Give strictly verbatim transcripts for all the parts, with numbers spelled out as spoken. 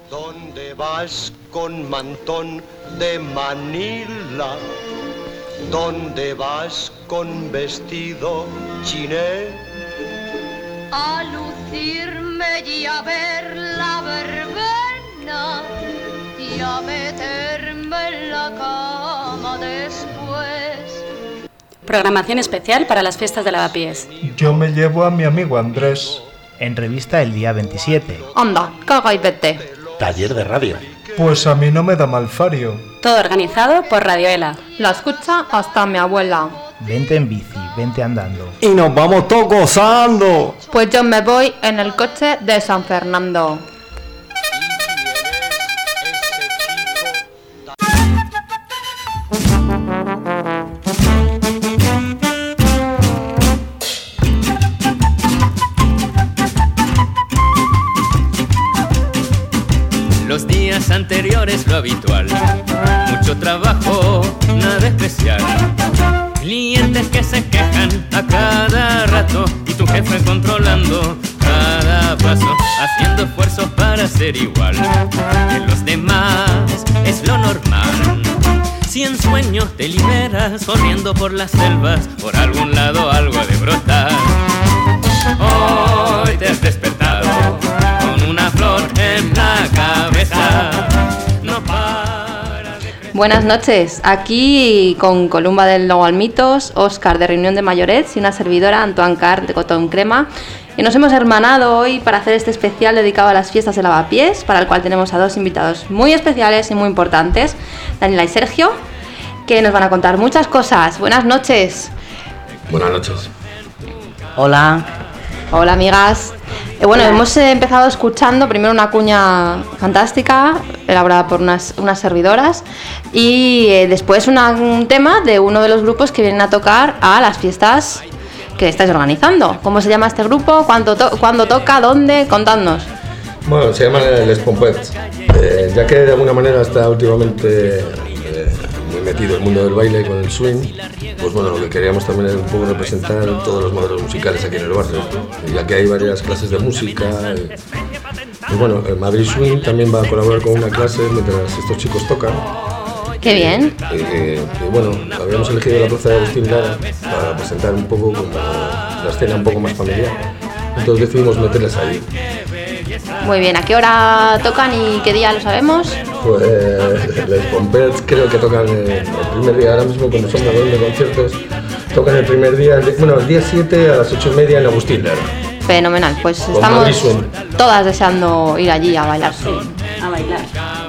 ¿Dónde vas con mantón de Manila? ¿Dónde vas con vestido chiné? A lucirme y a ver la verbena y a meterme en la cama después. Programación especial para las fiestas de Lavapiés. Yo me llevo a mi amigo Andrés. En revista el día veintisiete. Anda, caga y vete. Taller de radio. Pues a mí no me da malfario. Todo organizado por Radioela. La escucha hasta mi abuela. Vente en bici, vente andando. Y nos vamos todos gozando. Pues yo me voy en el coche de San Fernando. Los días anteriores lo habitual, mucho trabajo, nada especial. Clientes que se quejan a cada rato y tu jefe controlando cada paso, haciendo esfuerzos para ser igual que los demás, es lo normal. Si en sueños te liberas corriendo por las selvas, por algún lado algo ha de brotar. Hoy te has despertado con una flor en la cabeza, no para de... Buenas noches, aquí con Columba del Nogualmitos, Óscar de Reunión de Mayorets y una servidora, Antoine Car de Cotón Crema. Y nos hemos hermanado hoy para hacer este especial dedicado a las fiestas de Lavapiés, para el cual tenemos a dos invitados muy especiales y muy importantes, Daniela y Sergio, que nos van a contar muchas cosas. Buenas noches. Buenas noches. Hola. Hola, amigas. Eh, bueno, hemos eh, empezado escuchando primero una cuña fantástica, elaborada por unas, unas servidoras, y eh, después una, un tema de uno de los grupos que vienen a tocar a las fiestas que estáis organizando. ¿Cómo se llama este grupo? ¿Cuándo, to- ¿cuándo toca? ¿Dónde? Contadnos. Bueno, se llama Les Pompets. Eh, ya que de alguna manera está últimamente eh, muy metido el mundo del baile con el swing, pues bueno, lo que queríamos también es un poco representar todos los modelos musicales aquí en el barrio, ¿no? Ya que hay varias clases de música. Eh, y bueno, el Madrid Swing también va a colaborar con una clase mientras estos chicos tocan. ¡Qué bien! Y, y, y bueno, habíamos elegido la plaza de Agustín Lara para presentar un poco como la escena un poco más familiar. Entonces decidimos meterles ahí. Muy bien, ¿a qué hora tocan y qué día lo sabemos? Pues Les Pompets creo que tocan el, el primer día, ahora mismo como son de de conciertos, tocan el primer día, bueno, el día siete a las ocho y media en Agustín Lara. Fenomenal, pues Con estamos todas deseando ir allí a bailar. Sí, a bailar.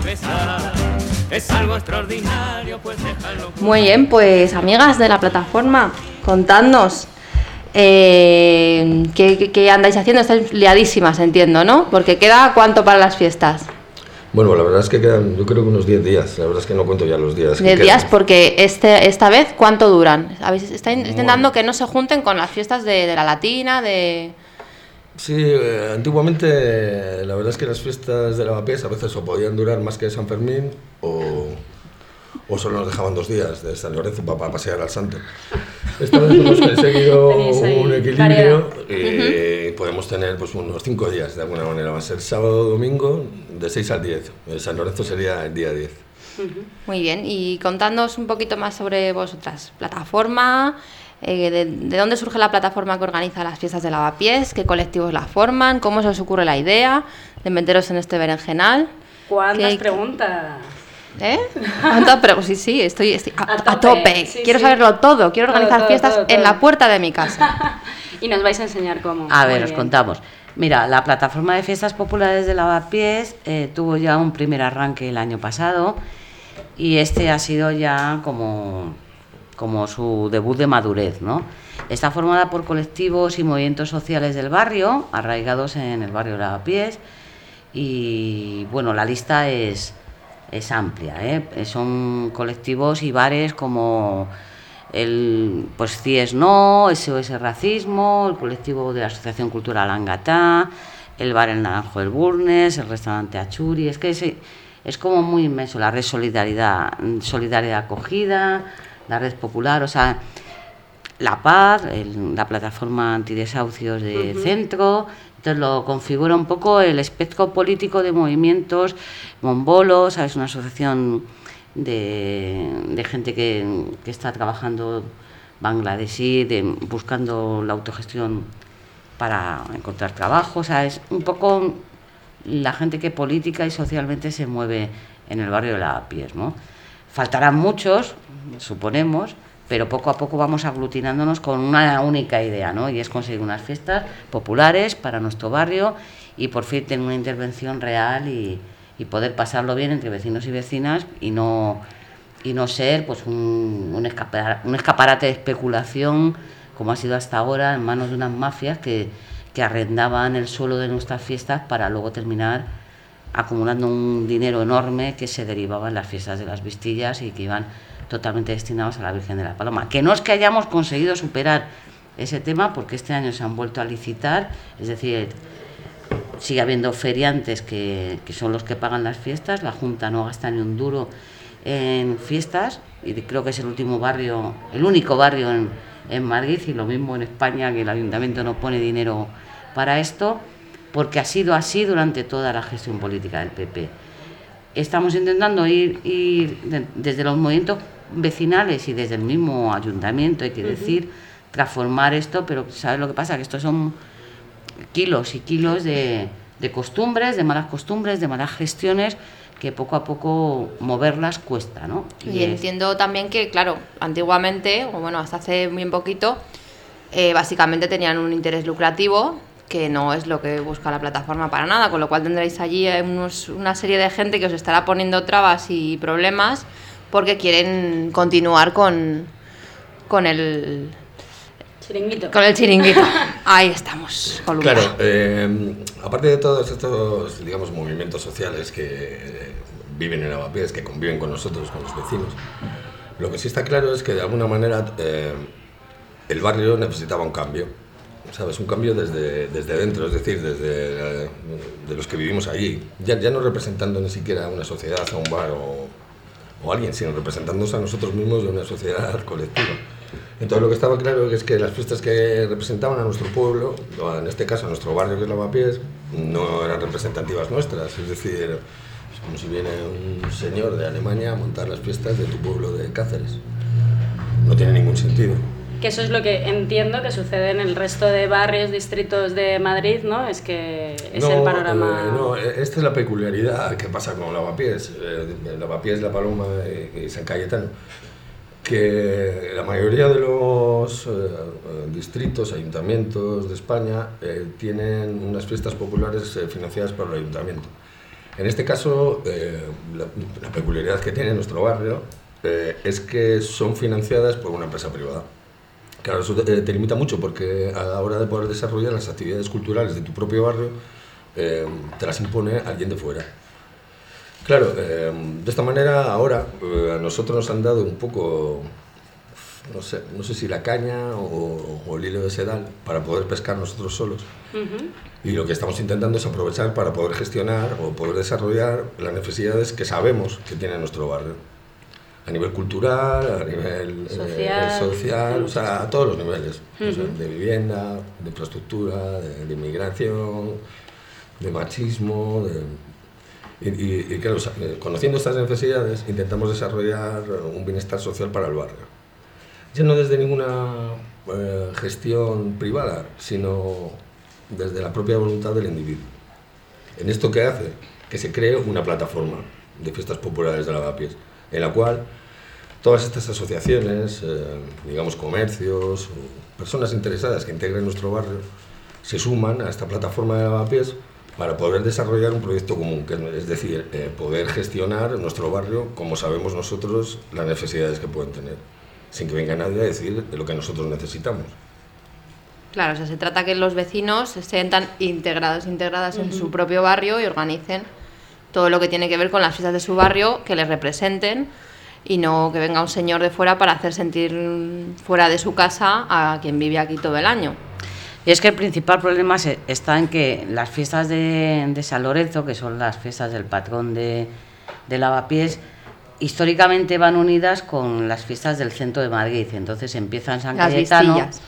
Es algo extraordinario, pues déjalo. Muy bien, pues amigas de la plataforma, contadnos eh, ¿qué, qué, qué andáis haciendo. Estáis liadísimas, entiendo, ¿no? Porque queda ¿cuánto para las fiestas? Bueno, la verdad es que quedan, yo creo que unos diez días, la verdad es que no cuento ya los días. diez días, porque este, esta vez ¿cuánto duran? ¿Habéis, estáis intentando que no se junten con las fiestas de, de la Latina, de...? Sí, eh, antiguamente la verdad es que las fiestas de Lavapiés a veces o podían durar más que San Fermín o, o solo nos dejaban dos días de San Lorenzo para, para pasear al santo. Esta vez hemos conseguido un equilibrio y uh-huh. podemos tener pues unos cinco días de alguna manera. Va a ser sábado o domingo de seis al diez. El San Lorenzo sería el día diez. Uh-huh. Muy bien, y contadnos un poquito más sobre vosotras. Plataforma... Eh, de, ¿De dónde surge la plataforma que organiza las fiestas de Lavapiés? ¿Qué colectivos la forman? ¿Cómo se os ocurre la idea de meteros en este berenjenal? ¿Cuántas ¿Qué, preguntas? ¿Eh? ¿Cuántas preguntas? Sí, sí, estoy, estoy a, a tope. A tope. Sí, quiero sí. saberlo todo. Quiero organizar todo, todo, fiestas todo, todo. en la puerta de mi casa. Y nos vais a enseñar cómo. A Muy ver, os bien. contamos. Mira, la plataforma de fiestas populares de Lavapiés eh, tuvo ya un primer arranque el año pasado y este ha sido ya como, como su debut de madurez, ¿no? Está formada por colectivos y movimientos sociales del barrio, arraigados en el barrio de Lavapiés, y bueno, la lista es, es amplia, ¿eh? Son colectivos y bares como el pues C I E S No, S O S Racismo, el colectivo de la Asociación Cultural Angatá, el bar El Naranjo del Burnes, el restaurante Achuri. Es que es, es como muy inmenso, la red Solidaridad, Solidaridad Acogida, la red popular, o sea, La Paz, el, la plataforma antidesahucios de uh-huh. Centro, Entonces lo configura un poco el espectro político de movimientos, Monbolos, es una asociación de, de gente que, que está trabajando bangladesí, de, buscando la autogestión para encontrar trabajo, o sea, es un poco la gente que política y socialmente se mueve en el barrio de Lavapiés, ¿no? Faltarán muchos, suponemos, pero poco a poco vamos aglutinándonos con una única idea, ¿no? Y es conseguir unas fiestas populares para nuestro barrio y por fin tener una intervención real y, y poder pasarlo bien entre vecinos y vecinas y no, y no ser pues un, un, escapar, un escaparate de especulación como ha sido hasta ahora en manos de unas mafias que, que arrendaban el suelo de nuestras fiestas para luego terminar acumulando un dinero enorme que se derivaba en las fiestas de las Vistillas y que iban totalmente destinados a la Virgen de la Paloma. Que no es que hayamos conseguido superar ese tema, porque este año se han vuelto a licitar, es decir, sigue habiendo feriantes que, que son los que pagan las fiestas, la Junta no gasta ni un duro en fiestas, y creo que es el último barrio, el único barrio en, en Madrid, y lo mismo en España, que el Ayuntamiento no pone dinero para esto, porque ha sido así durante toda la gestión política del P P. Estamos intentando ir, ir de, desde los movimientos vecinales y desde el mismo ayuntamiento, hay que decir, uh-huh. transformar esto, pero ¿sabes lo que pasa? Que estos son kilos y kilos de, de costumbres, de malas costumbres, de malas gestiones, que poco a poco moverlas cuesta, ¿no? Y, y es... entiendo también que, claro, antiguamente, o bueno, hasta hace bien poquito, eh, básicamente tenían un interés lucrativo, que no es lo que busca la plataforma para nada, con lo cual tendréis allí unos, una serie de gente que os estará poniendo trabas y problemas porque quieren continuar con, con el chiringuito. Con el chiringuito. Ahí estamos, Columba. Claro, eh, aparte de todos estos, digamos, movimientos sociales que eh, viven en Lavapiés, que conviven con nosotros, con los vecinos, lo que sí está claro es que de alguna manera eh, el barrio necesitaba un cambio. ¿Sabes? Un cambio desde, desde dentro, es decir, desde eh, de los que vivimos allí, ya, ya no representando ni siquiera a una sociedad, a un bar o, o a alguien, sino representándose a nosotros mismos de una sociedad colectiva. Entonces lo que estaba claro es que las fiestas que representaban a nuestro pueblo, en este caso a nuestro barrio que es Lavapiés, no eran representativas nuestras, es decir, es como si viene un señor de Alemania a montar las fiestas de tu pueblo de Cáceres. No tiene ningún sentido. Que eso es lo que entiendo que sucede en el resto de barrios, distritos de Madrid, ¿no? Es que es no, el panorama... Eh, no, esta es la peculiaridad que pasa con Lavapiés, eh, Lavapiés, La Paloma y, y San Cayetano, que la mayoría de los eh, distritos, ayuntamientos de España eh, tienen unas fiestas populares eh, financiadas por el ayuntamiento. En este caso, eh, la, la peculiaridad que tiene nuestro barrio eh, es que son financiadas por una empresa privada. Claro, eso te, te limita mucho porque a la hora de poder desarrollar las actividades culturales de tu propio barrio, eh, te las impone alguien de fuera. Claro, eh, de esta manera ahora eh, a nosotros nos han dado un poco, no sé, no sé si la caña o, o el hilo de sedal para poder pescar nosotros solos. Uh-huh. Y lo que estamos intentando es aprovechar para poder gestionar o poder desarrollar las necesidades que sabemos que tiene nuestro barrio. A nivel cultural, a nivel social, eh, social o sea, a todos los niveles, uh-huh. o sea, de vivienda, de infraestructura, de, de inmigración, de machismo, de, y, y, y claro, conociendo estas necesidades intentamos desarrollar un bienestar social para el barrio. Ya no desde ninguna eh, gestión privada, sino desde la propia voluntad del individuo. En esto que hace, que se cree una plataforma de fiestas populares de Lavapiés, en la cual todas estas asociaciones, eh, digamos comercios, o personas interesadas que integren nuestro barrio, se suman a esta plataforma de Lavapiés para poder desarrollar un proyecto común, que es decir, eh, poder gestionar nuestro barrio como sabemos nosotros las necesidades que pueden tener, sin que venga nadie a decir lo que nosotros necesitamos. Claro, o sea, se trata que los vecinos se sientan integrados, integradas uh-huh. en su propio barrio y organicen todo lo que tiene que ver con las fiestas de su barrio, que les representen y no que venga un señor de fuera para hacer sentir fuera de su casa a quien vive aquí todo el año. Y es que el principal problema está en que las fiestas de, de San Lorenzo, que son las fiestas del patrón de, de Lavapiés, históricamente van unidas con las fiestas del centro de Madrid. Entonces empiezan San Cayetano,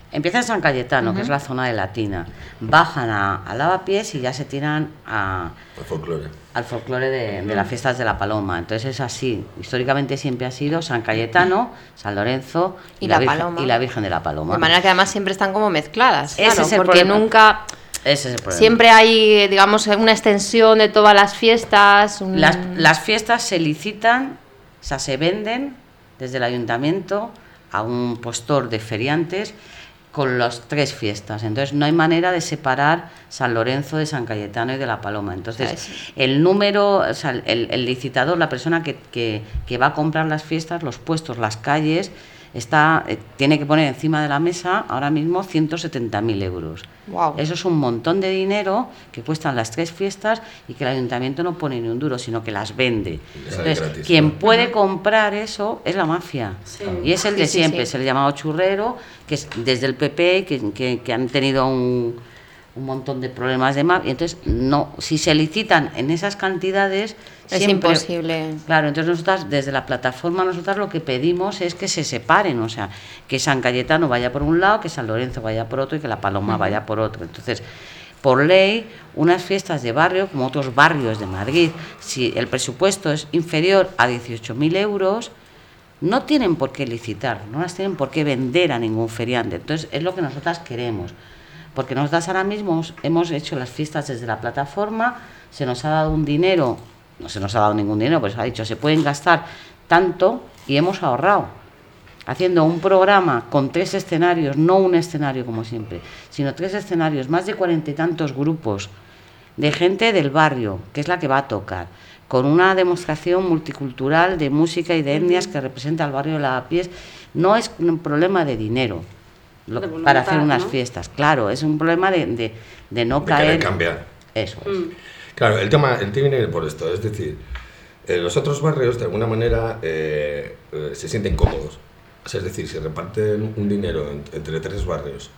Empieza en San Cayetano, Uh-huh. que es la zona de Latina, bajan a, a Lavapiés y ya se tiran a, El folclore. al folclore de, de las fiestas de la Paloma. Entonces es así, históricamente siempre ha sido San Cayetano, San Lorenzo y, y, la, Virgen, Paloma. y la Virgen de la Paloma. De manera que además siempre están como mezcladas, Ese claro, es el porque problema. nunca... Ese es el problema. Siempre hay, digamos, una extensión de todas las fiestas. Un... Las, las fiestas se licitan, o sea, se venden desde el ayuntamiento a un postor de feriantes con las tres fiestas. Entonces no hay manera de separar San Lorenzo de San Cayetano y de la Paloma. Entonces sí. el número, o sea, el, el licitador, la persona que, que, que va a comprar las fiestas, los puestos, las calles, está eh, tiene que poner encima de la mesa ahora mismo ciento setenta mil euros. Wow. Eso es un montón de dinero que cuestan las tres fiestas y que el ayuntamiento no pone ni un duro, sino que las vende. Entonces, gratis, quien ¿no? puede comprar eso es la mafia. Sí. Y es el de Sí, sí, siempre, sí. se le llamado churrero, que es desde el P P, que, que, que han tenido un, un montón de problemas de mafia. Entonces, no, si se licitan en esas cantidades... Es siempre, imposible. Claro, entonces nosotras, desde la plataforma, nosotras lo que pedimos es que se separen, o sea, que San Cayetano vaya por un lado, que San Lorenzo vaya por otro y que la Paloma uh-huh. vaya por otro. Entonces, por ley, unas fiestas de barrio, como otros barrios de Madrid, si el presupuesto es inferior a dieciocho mil euros, no tienen por qué licitar, no las tienen por qué vender a ningún feriante. Entonces, es lo que nosotras queremos. Porque nosotras ahora mismo hemos hecho las fiestas desde la plataforma, se nos ha dado un dinero... No se nos ha dado ningún dinero, pues ha dicho, se pueden gastar tanto y hemos ahorrado. Haciendo un programa con tres escenarios, no un escenario como siempre, sino tres escenarios, más de cuarenta y tantos grupos de gente del barrio, que es la que va a tocar, con una demostración multicultural de música y de etnias que representa al barrio de Lavapiés. No es un problema de dinero lo, de voluntad, para hacer unas ¿no? fiestas, claro, es un problema de, de, de no de caer... querer cambiar. Eso es. Mm. Claro, el tema, el tema viene por esto, es decir, eh, los otros barrios de alguna manera eh, eh, se sienten cómodos, o sea, es decir, se reparten un dinero en, entre tres barrios,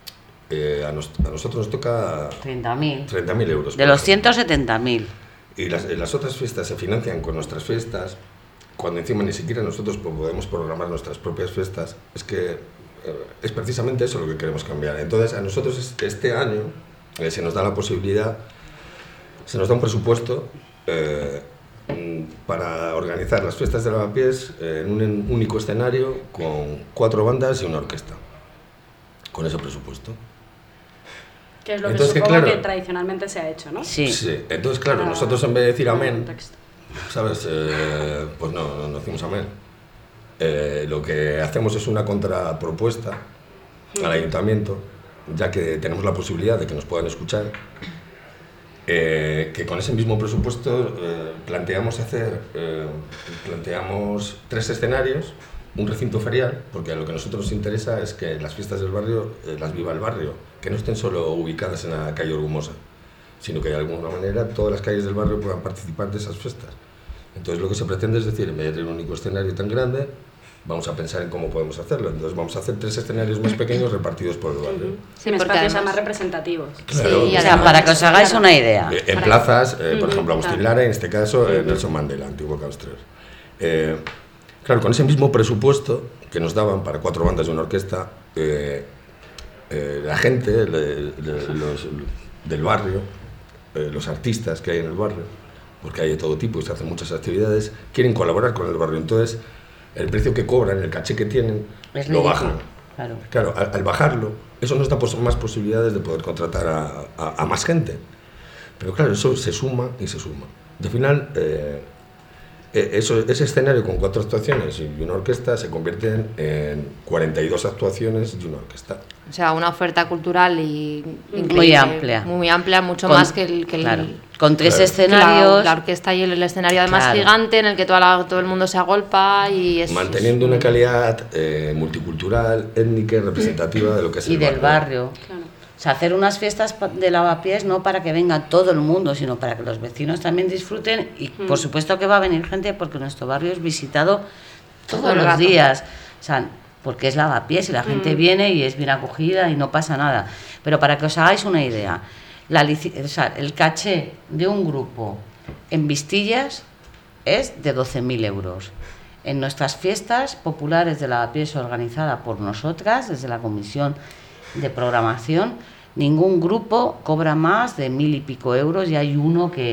eh, a, nos, a nosotros nos toca treinta mil euros. De los ciento setenta mil. Y las, las otras fiestas se financian con nuestras fiestas, cuando encima ni siquiera nosotros podemos programar nuestras propias fiestas, es que eh, es precisamente eso lo que queremos cambiar. Entonces a nosotros este año eh, se nos da la posibilidad... Se nos da un presupuesto eh, para organizar las fiestas de Lavapiés eh, en un único escenario con cuatro bandas y una orquesta, con ese presupuesto. Que es lo entonces, que supongo que, claro, que tradicionalmente se ha hecho, ¿no? Sí. Sí, entonces claro, Para, nosotros en vez de decir amén, contexto. ¿sabes? Eh, pues no, no, no decimos amén. Eh, lo que hacemos es una contrapropuesta al ayuntamiento, ya que tenemos la posibilidad de que nos puedan escuchar. Eh, que con ese mismo presupuesto eh, planteamos hacer eh, planteamos tres escenarios, un recinto ferial, porque lo que a nosotros nos interesa es que las fiestas del barrio eh, las viva el barrio, que no estén solo ubicadas en la calle Orgumosa, sino que de alguna manera todas las calles del barrio puedan participar de esas fiestas. Entonces lo que se pretende es decir, en vez de tener un único escenario tan grande, vamos a pensar en cómo podemos hacerlo. Entonces vamos a hacer tres escenarios más pequeños repartidos por el barrio. Sí, espacios además... más representativos. Claro, sí, o sea, para que os hagáis claro. una idea. Eh, en plazas, eh, por uh-huh, ejemplo, Agustín claro. Lara, en este caso, uh-huh. eh, Nelson Mandela, antiguo Caustrer. Eh, claro, con ese mismo presupuesto que nos daban para cuatro bandas y una orquesta, eh, eh, la gente le, le, los, del barrio, eh, los artistas que hay en el barrio, porque hay de todo tipo y se hacen muchas actividades, quieren colaborar con el barrio. Entonces, el precio que cobran, el caché que tienen, es lo ridículo. bajan. Claro, claro al, al bajarlo, eso nos da pos- más posibilidades de poder contratar a, a, a más gente. Pero claro, eso se suma y se suma. Y al final, eh, eso, ese escenario con cuatro actuaciones y una orquesta se convierten en cuarenta y dos actuaciones y una orquesta. O sea, una oferta cultural y increíble, muy amplia. Muy amplia, mucho con, más que el... Que el claro, con tres claro. escenarios. La, la orquesta y el, el escenario además claro. gigante en el que toda la, todo el mundo se agolpa y es... Manteniendo es, una calidad eh, multicultural, étnica y representativa de lo que es y el del barrio. barrio. Claro. O sea, hacer unas fiestas de Lavapiés no para que venga todo el mundo, sino para que los vecinos también disfruten y mm. por supuesto que va a venir gente porque nuestro barrio es visitado todos todo los rato. días. O sea, porque es Lavapiés y la gente mm. viene y es bien acogida y no pasa nada. Pero para que os hagáis una idea, la, o sea, el caché de un grupo en Vistillas es de doce mil euros. En nuestras fiestas populares de Lavapiés organizada por nosotras, desde la Comisión de Programación, ningún grupo cobra más de mil y pico euros y hay uno que,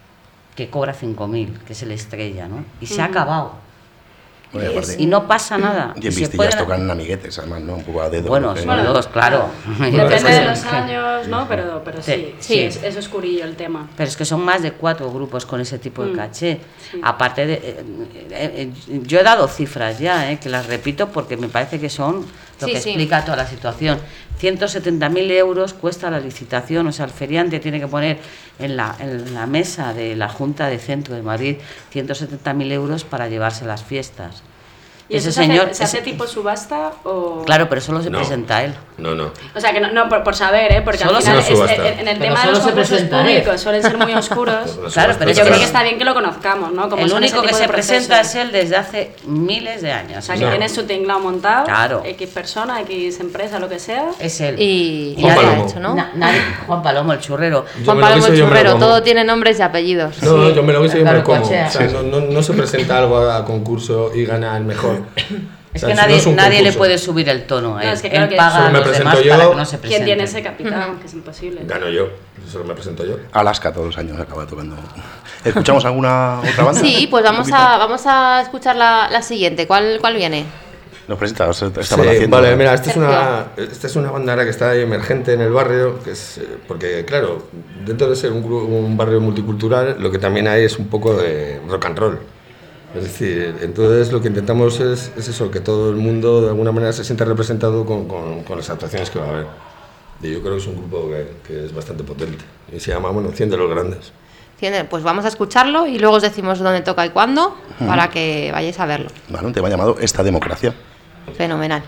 que cobra cinco mil, que es el Estrella, ¿no? Y se ha acabado. Bueno, y, y no pasa nada. Y en Vistillas tocan amiguetes, además, ¿no? Un poco a dedo. Bueno, ¿no? son dos, claro. Depende de los años, ¿no? Pero, pero sí, sí, sí, sí. Es, es oscurillo el tema. Pero es que son más de cuatro grupos con ese tipo de caché. Sí. Aparte de... Eh, eh, eh, yo he dado cifras ya, eh, que las repito porque me parece que son lo Sí, que sí. explica toda la situación. ciento setenta mil euros cuesta la licitación, o sea, el feriante tiene que poner en la, en la mesa de la Junta de Centro de Madrid ciento setenta mil euros para llevarse las fiestas. ¿Y ese eso señor... se hace, se hace ese- tipo subasta o...? Claro, pero solo se No. presenta él. No, no. O sea, que no, no por, por saber, ¿eh? Porque Solo al se final lo subasta. es- en, en el Pero tema de solo los se concursos presenta, ¿eh? públicos suelen ser muy oscuros. Claro, pero es yo que- creo que está bien que lo conozcamos, ¿no? Como el son ese único que tipo de se presenta procesos. es él desde hace miles de años. O sea, que No. tiene su tinglado montado, Claro. X persona, X empresa, lo que sea. Es él. Y, y Juan nadie Palomo. ha hecho, ¿no? Na- nadie- Juan Palomo, el churrero. Yo Juan me lo Palomo guiso, el yo me lo churrero, como. todo tiene nombres y apellidos. No, Sí. yo me lo guiso y yo me lo como. Barbacochea. O sea, no, no, no se presenta algo a, a concurso y gana el mejor. Es O sea, que no nadie, es un nadie le concurso. puede subir el tono a él. No, es que claro él que paga solo a me los presento demás yo. para que no se ¿Quién presenten. tiene ese capitán? Que es imposible. Gano yo. Eso lo me presento yo. Alaska todos los años acaba tocando. ¿Escuchamos alguna otra banda? Sí, pues vamos Un poquito. a, vamos a escuchar la, la siguiente. ¿Cuál, ¿Cuál viene? Nos presenta, estaban Sí, haciendo. vale, mira, esta es, una, esta es una banda ahora que está ahí emergente en el barrio, que es, eh, porque claro, dentro de ser un, gru- un barrio multicultural, lo que también hay es un poco de rock and roll. Es decir, entonces lo que intentamos es, es eso, que todo el mundo de alguna manera se sienta representado con, con, con las actuaciones que va a haber. Y yo creo que es un grupo que, que es bastante potente. Y se llama, bueno, cien de los grandes. Tiene- Pues vamos a escucharlo y luego os decimos dónde toca y cuándo para que vayáis a verlo. Vale, un tema llamado Esta Democracia. Fenomenal.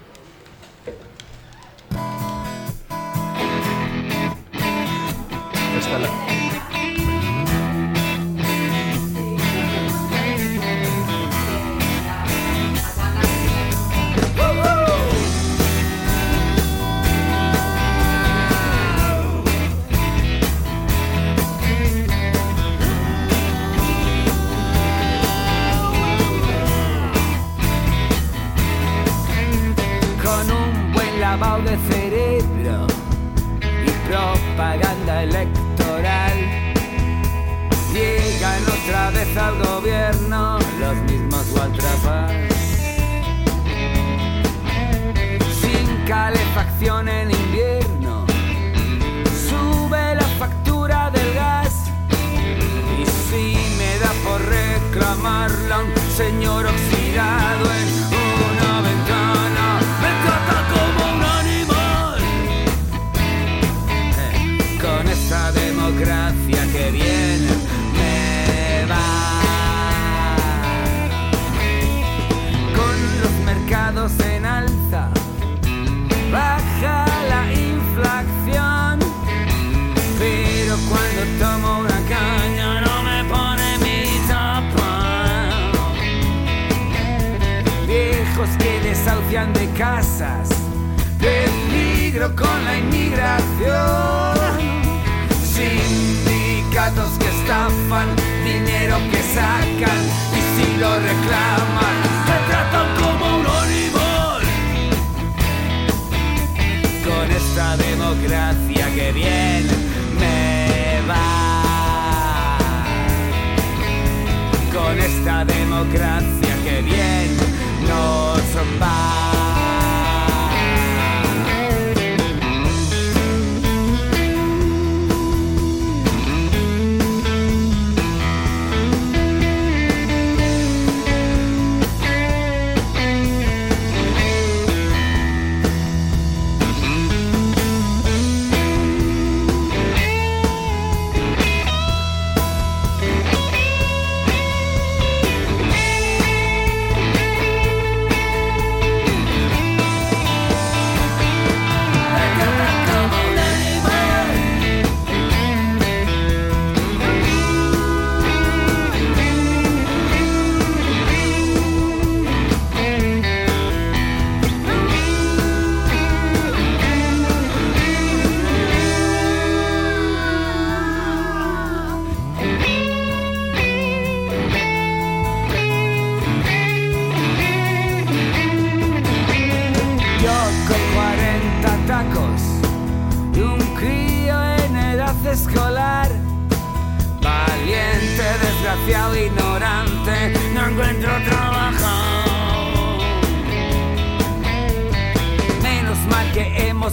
Esta la- Con un buen lavado de cerebro y propaganda electoral, llegan otra vez al gobierno los mismos Waltrafas. Sin calefacción en invierno, sube la factura del gas. Y si me da por reclamarla un señor oxidado en una ventana, me trata como un animal. Eh, con esta democracia que viene me va. Con los mercados en alza, baja la inflación. Pero cuando tomo una caña no me pone mi tapa. Viejos que desahucian de casas, peligro con la inmigración. Sindicatos que estafan, dinero que sacan, y si lo reclaman te tratan como un animal. Con esta democracia que viene me va. Con esta democracia que viene nos va.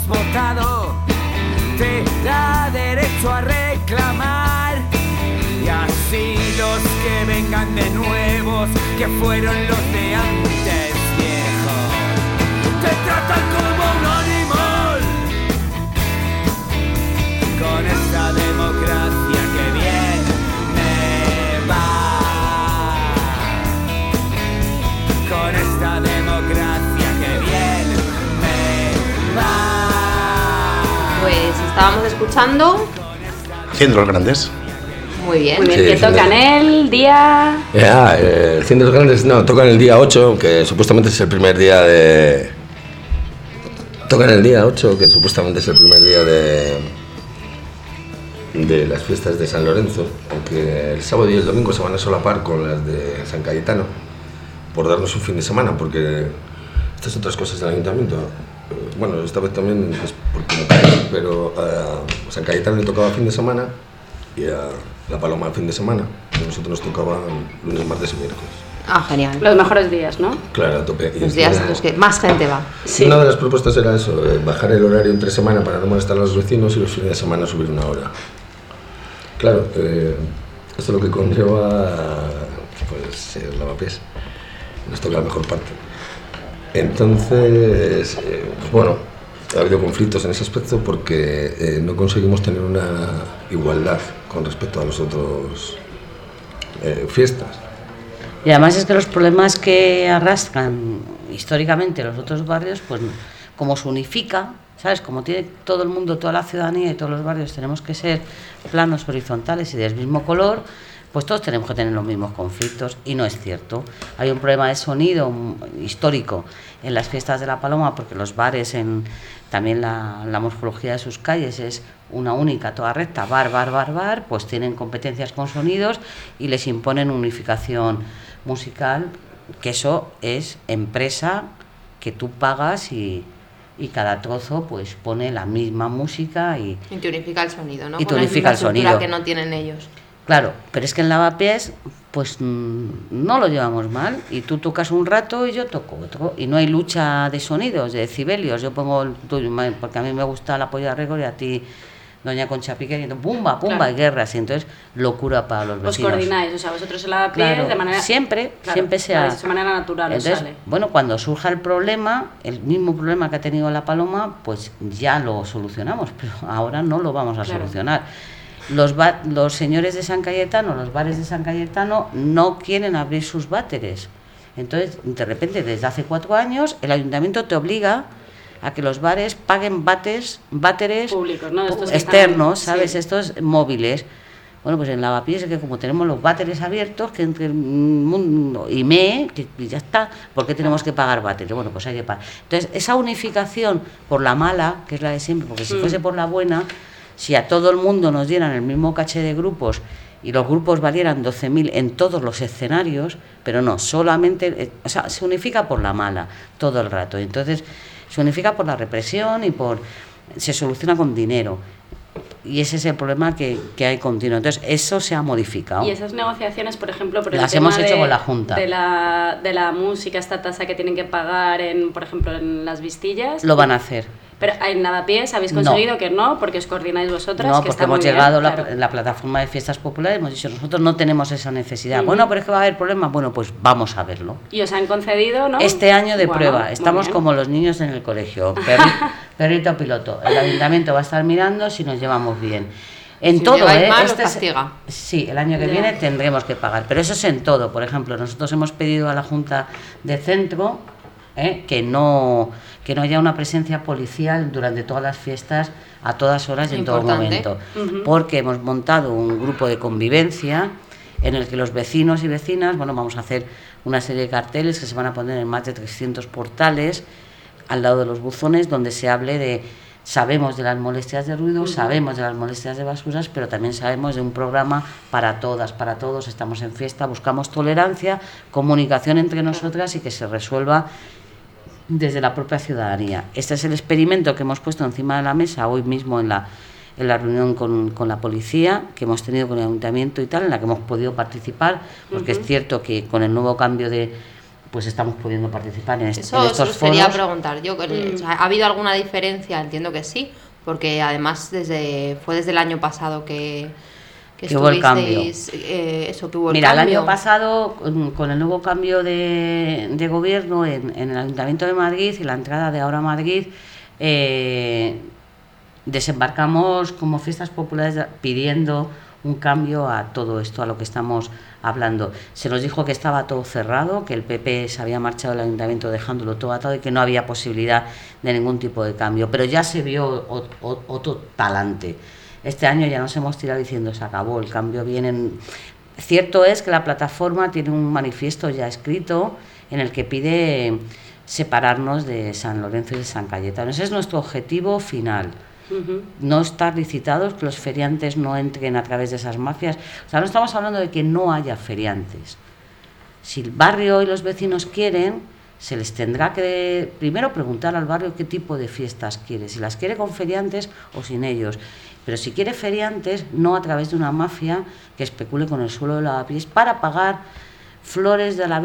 hemos votado te da derecho a reclamar. Y así los que vengan de nuevos, que fueron los de antes viejos, te tratan como un animal. Con esta democracia que viene va, con esta democracia que viene va. Pues estábamos escuchando. Cien de los grandes. Muy bien. Muy bien, Sí, que sí, tocan sí. el día... Ya, eh, el cien de los grandes, no, tocan el día ocho, que supuestamente es el primer día de... Tocan el día ocho, que supuestamente es el primer día de... de las fiestas de San Lorenzo, aunque el sábado y el domingo se van a solapar con las de San Cayetano, por darnos un fin de semana, porque estas otras cosas del ayuntamiento, eh, bueno, esta vez también es porque me cae, pero a San Cayetano le tocaba fin de semana y a La Paloma fin de semana, y a nosotros nos tocaban lunes, martes y miércoles. Ah, genial. Los mejores días, ¿no? Claro, a tope. Y Los días encima, en los que más gente va. Sí. una de las propuestas era eso, eh, bajar el horario entre semana para no molestar a los vecinos y los fines de semana subir una hora. Claro, eh, esto es lo que conlleva pues, el lavapiés. Nos toca la mejor parte. Entonces, eh, pues bueno, ha habido conflictos en ese aspecto porque eh, no conseguimos tener una igualdad con respecto a las otras eh, fiestas. Y además es que los problemas que arrastran históricamente los otros barrios, pues como se unifica, ¿sabes? Como tiene todo el mundo, toda la ciudadanía y todos los barrios tenemos que ser planos, horizontales y del mismo color, pues todos tenemos que tener los mismos conflictos, y no es cierto. Hay un problema de sonido histórico en las fiestas de La Paloma, porque los bares, en también la, la morfología de sus calles es una única, toda recta, bar, bar, bar, bar, pues tienen competencias con sonidos y les imponen unificación musical, que eso es empresa que tú pagas y, y cada trozo pues pone la misma música y... Y te unifica el sonido, ¿no? Y te Con la unifica el infraestructura sonido. que no tienen ellos. Claro, pero es que en Lavapiés pues mmm, no lo llevamos mal, y tú tocas un rato y yo toco otro, y no hay lucha de sonidos, de decibelios. Yo pongo el tuyo, porque a mí me gusta la Polla Record y a ti doña Concha Piquer, y entonces pumba, pumba, Claro. y guerras, y entonces locura para los Os vecinos. coordináis, o sea, vosotros en Lavapiés Claro, de manera... siempre, claro, siempre sea... de manera natural os Entonces, sale. bueno, cuando surja el problema, el mismo problema que ha tenido La Paloma, pues ya lo solucionamos, pero ahora no lo vamos a Claro. solucionar. Los, ba- los señores de San Cayetano, los bares de San Cayetano, no quieren abrir sus váteres. Entonces, de repente, desde hace cuatro años, el ayuntamiento te obliga a que los bares paguen váteres, váteres Públicos, ¿no? Estos que externos, están- ¿sabes? sí. Estos móviles. Bueno, pues en Lavapiés es que como tenemos los váteres abiertos, que entre el mundo y me, que y ya está, ¿por qué tenemos que pagar váteres? Bueno, pues hay que pagar. Entonces, esa unificación por la mala, que es la de siempre, porque si Mm. fuese por la buena, si a todo el mundo nos dieran el mismo caché de grupos y los grupos valieran doce mil en todos los escenarios, pero no, solamente, eh, o sea, se unifica por la mala todo el rato. Entonces, se unifica por la represión y por... se soluciona con dinero. Y ese es el problema que, que hay continuo. Entonces, eso se ha modificado. Y esas negociaciones, por ejemplo, por el Las tema hemos hecho de, con la Junta. De la, de la música, esta tasa que tienen que pagar, en, por ejemplo, en las Vistillas. Lo van a hacer. Pero en Lavapiés habéis No. conseguido que no, porque os coordináis vosotras. No, que porque está muy hemos bien, llegado a la, claro. la plataforma de fiestas populares, hemos dicho, nosotros no tenemos esa necesidad. Ujú. Bueno, pero es que va a haber problemas. Bueno, pues vamos a verlo. Y os han concedido, ¿no? Este año de Bueno, prueba, muy estamos bien. como los niños en el colegio, perri- perrito piloto. El ayuntamiento va a estar mirando si nos llevamos bien. En Si todo, lleváis ¿eh? mal, Este os es- castiga. Sí, el año que Ya. viene tendremos que pagar, pero eso es en todo. Por ejemplo, nosotros hemos pedido a la Junta de Centro ¿eh? que no que no haya una presencia policial durante todas las fiestas, a todas horas y en todo Importante. momento, Ujú. porque hemos montado un grupo de convivencia en el que los vecinos y vecinas, bueno, vamos a hacer una serie de carteles que se van a poner en más de trescientos portales al lado de los buzones, donde se hable de, sabemos de las molestias de ruido, sabemos de las molestias de basuras, pero también sabemos de un programa para todas, para todos, estamos en fiesta, buscamos tolerancia, comunicación entre nosotras y que se resuelva desde la propia ciudadanía. Este es el experimento que hemos puesto encima de la mesa hoy mismo en la, en la reunión con, con la policía, que hemos tenido con el ayuntamiento y tal, en la que hemos podido participar, porque Ujú. es cierto que con el nuevo cambio de pues estamos pudiendo participar en, est Eso en estos os quería foros. preguntar yo, mm. o sea, ¿ha habido alguna diferencia? Entiendo que sí, porque además desde fue desde el año pasado que, que, que hubo el cambio. Eh, eso, que hubo el Mira, cambio. el año pasado, con, con el nuevo cambio de, de gobierno en, en el Ayuntamiento de Madrid y la entrada de Ahora Madrid, eh, desembarcamos como Fiestas Populares pidiendo un cambio a todo esto, a lo que estamos hablando. Se nos dijo que estaba todo cerrado, que el P P se había marchado del ayuntamiento dejándolo todo atado y que no había posibilidad de ningún tipo de cambio, pero ya se vio otro talante. Este año ya nos hemos tirado diciendo se acabó, el cambio viene. Cierto es que la plataforma tiene un manifiesto ya escrito en el que pide separarnos de San Lorenzo y de San Cayetano. Ese es nuestro objetivo final. Uh-huh. No estar licitados, que los feriantes no entren a través de esas mafias. O sea, no estamos hablando de que no haya feriantes. Si el barrio y los vecinos quieren, se les tendrá que primero preguntar al barrio qué tipo de fiestas quiere, si las quiere con feriantes o sin ellos. Pero si quiere feriantes, no a través de una mafia que especule con el suelo de lavapiés para pagar flores de la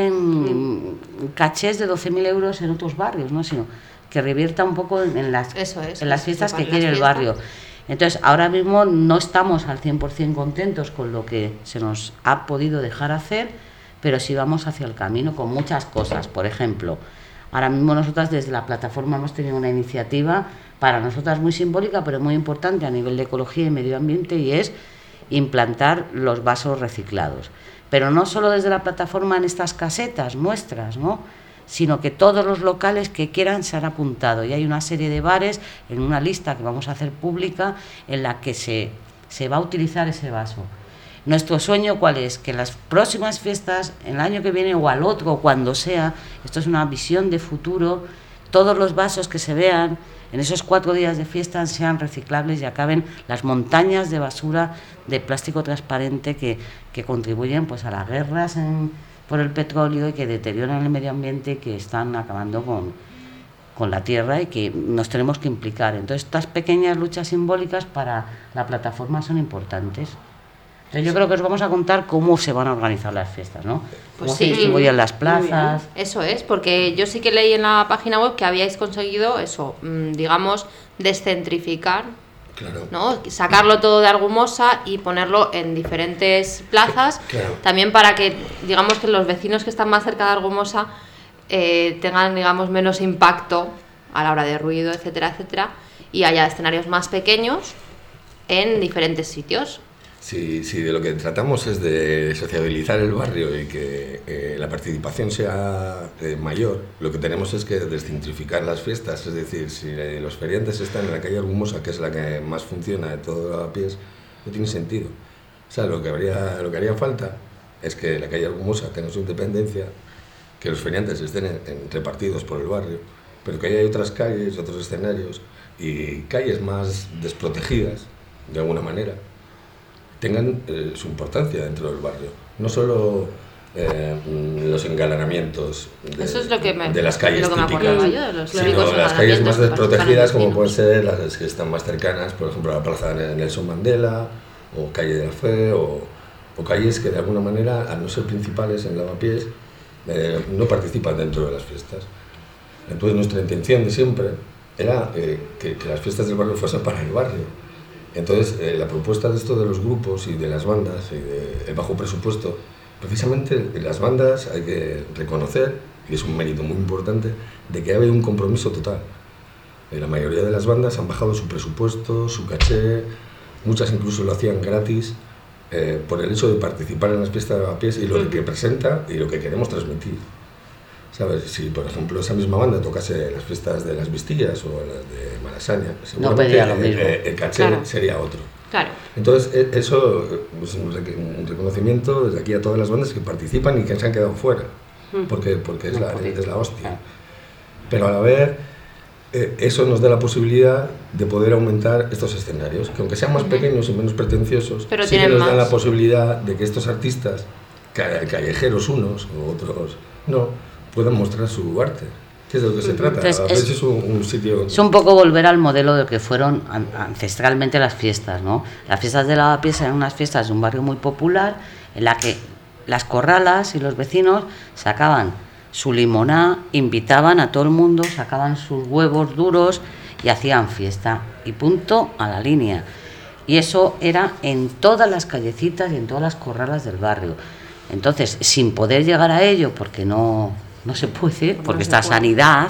Virgen, sí. cachés de doce mil euros en otros barrios, ¿no? Sino que revierta un poco en las, Eso es, en las fiestas que quiere el barrio. Entonces, ahora mismo no estamos al cien por cien contentos con lo que se nos ha podido dejar hacer, pero sí vamos hacia el camino con muchas cosas. Por ejemplo, ahora mismo nosotras desde la plataforma hemos tenido una iniciativa para nosotras muy simbólica, pero muy importante a nivel de ecología y medio ambiente, y es implantar los vasos reciclados. Pero no solo desde la plataforma en estas casetas nuestras, ¿no?, sino que todos los locales que quieran se han apuntado, y hay una serie de bares en una lista que vamos a hacer pública en la que se, se va a utilizar ese vaso. Nuestro sueño, ¿cuál es? Que en las próximas fiestas, el año que viene o al otro, o cuando sea, esto es una visión de futuro, todos los vasos que se vean en esos cuatro días de fiesta sean reciclables y acaben las montañas de basura de plástico transparente que, que contribuyen pues a las guerras en, por el petróleo y que deterioran el medio ambiente y que están acabando con, con la tierra y que nos tenemos que implicar. Entonces, estas pequeñas luchas simbólicas para la plataforma son importantes. Entonces, yo creo que os vamos a contar cómo se van a organizar las fiestas, ¿no? Pues cómo sí, se distribuyen las plazas. Eso es, porque yo sí que leí en la página web que habíais conseguido eso, digamos, descentrificar, claro, ¿no? Sacarlo todo de Argumosa y ponerlo en diferentes plazas, claro, también para que, digamos, que los vecinos que están más cerca de Argumosa eh, tengan, digamos, menos impacto a la hora de ruido, etcétera, etcétera, y haya escenarios más pequeños en diferentes sitios. Sí, sí, de lo que tratamos es de sociabilizar el barrio y que eh, la participación sea eh, mayor. Lo que tenemos es que descentrificar las fiestas, es decir, si eh, los feriantes están en la calle Argumosa, que es la que más funciona de todo Lavapiés, no tiene sentido. O sea, lo que, habría, lo que haría falta es que la calle Argumosa tenga su independencia, que los feriantes estén en, en, repartidos por el barrio, pero que haya otras calles, otros escenarios y calles más desprotegidas, de alguna manera, tengan eh, su importancia dentro del barrio. No solo eh, los engalanamientos de, Eso es lo que me, de las calles lo que me típicas, yo, los sino las calles más desprotegidas, como pueden ser las que están más cercanas, por ejemplo la plaza de Nelson Mandela, o calle de la Fe, o, o calles que de alguna manera, al no ser principales en Lavapiés, eh, no participan dentro de las fiestas. Entonces nuestra intención de siempre era eh, que, que las fiestas del barrio fuesen para el barrio. Entonces, eh, la propuesta de esto de los grupos y de las bandas y del bajo presupuesto, precisamente las bandas hay que reconocer, y es un mérito muy importante, de que ha habido un compromiso total. Eh, la mayoría de las bandas han bajado su presupuesto, su caché, muchas incluso lo hacían gratis, eh, por el hecho de participar en las fiestas de Lavapiés y lo que representa y lo que queremos transmitir. ¿Sabes? Si, por ejemplo, esa misma banda tocase las fiestas de las Vistillas o las de Malasaña, no pedía lo mismo. El, el caché claro. sería otro. Claro. Entonces, eso es un reconocimiento desde aquí a todas las bandas que participan y que se han quedado fuera, porque, porque es, la, es la hostia. Pero a la vez, eh, eso nos da la posibilidad de poder aumentar estos escenarios, que aunque sean más pequeños y menos pretenciosos, pero sí que nos más. dan la posibilidad de que estos artistas, callejeros unos o otros, no, puedan mostrar su arte, que es de lo que se trata. Entonces, a veces es un, un sitio... Es un poco volver al modelo de que fueron ancestralmente las fiestas, ¿no? Las fiestas de Lavapiés eran unas fiestas de un barrio muy popular, en la que las corralas y los vecinos sacaban su limoná, invitaban a todo el mundo, sacaban sus huevos duros y hacían fiesta. Y punto a la línea. Y eso era en todas las callecitas y en todas las corralas del barrio. Entonces, sin poder llegar a ello, porque no, no se puede, porque No está se puede. sanidad,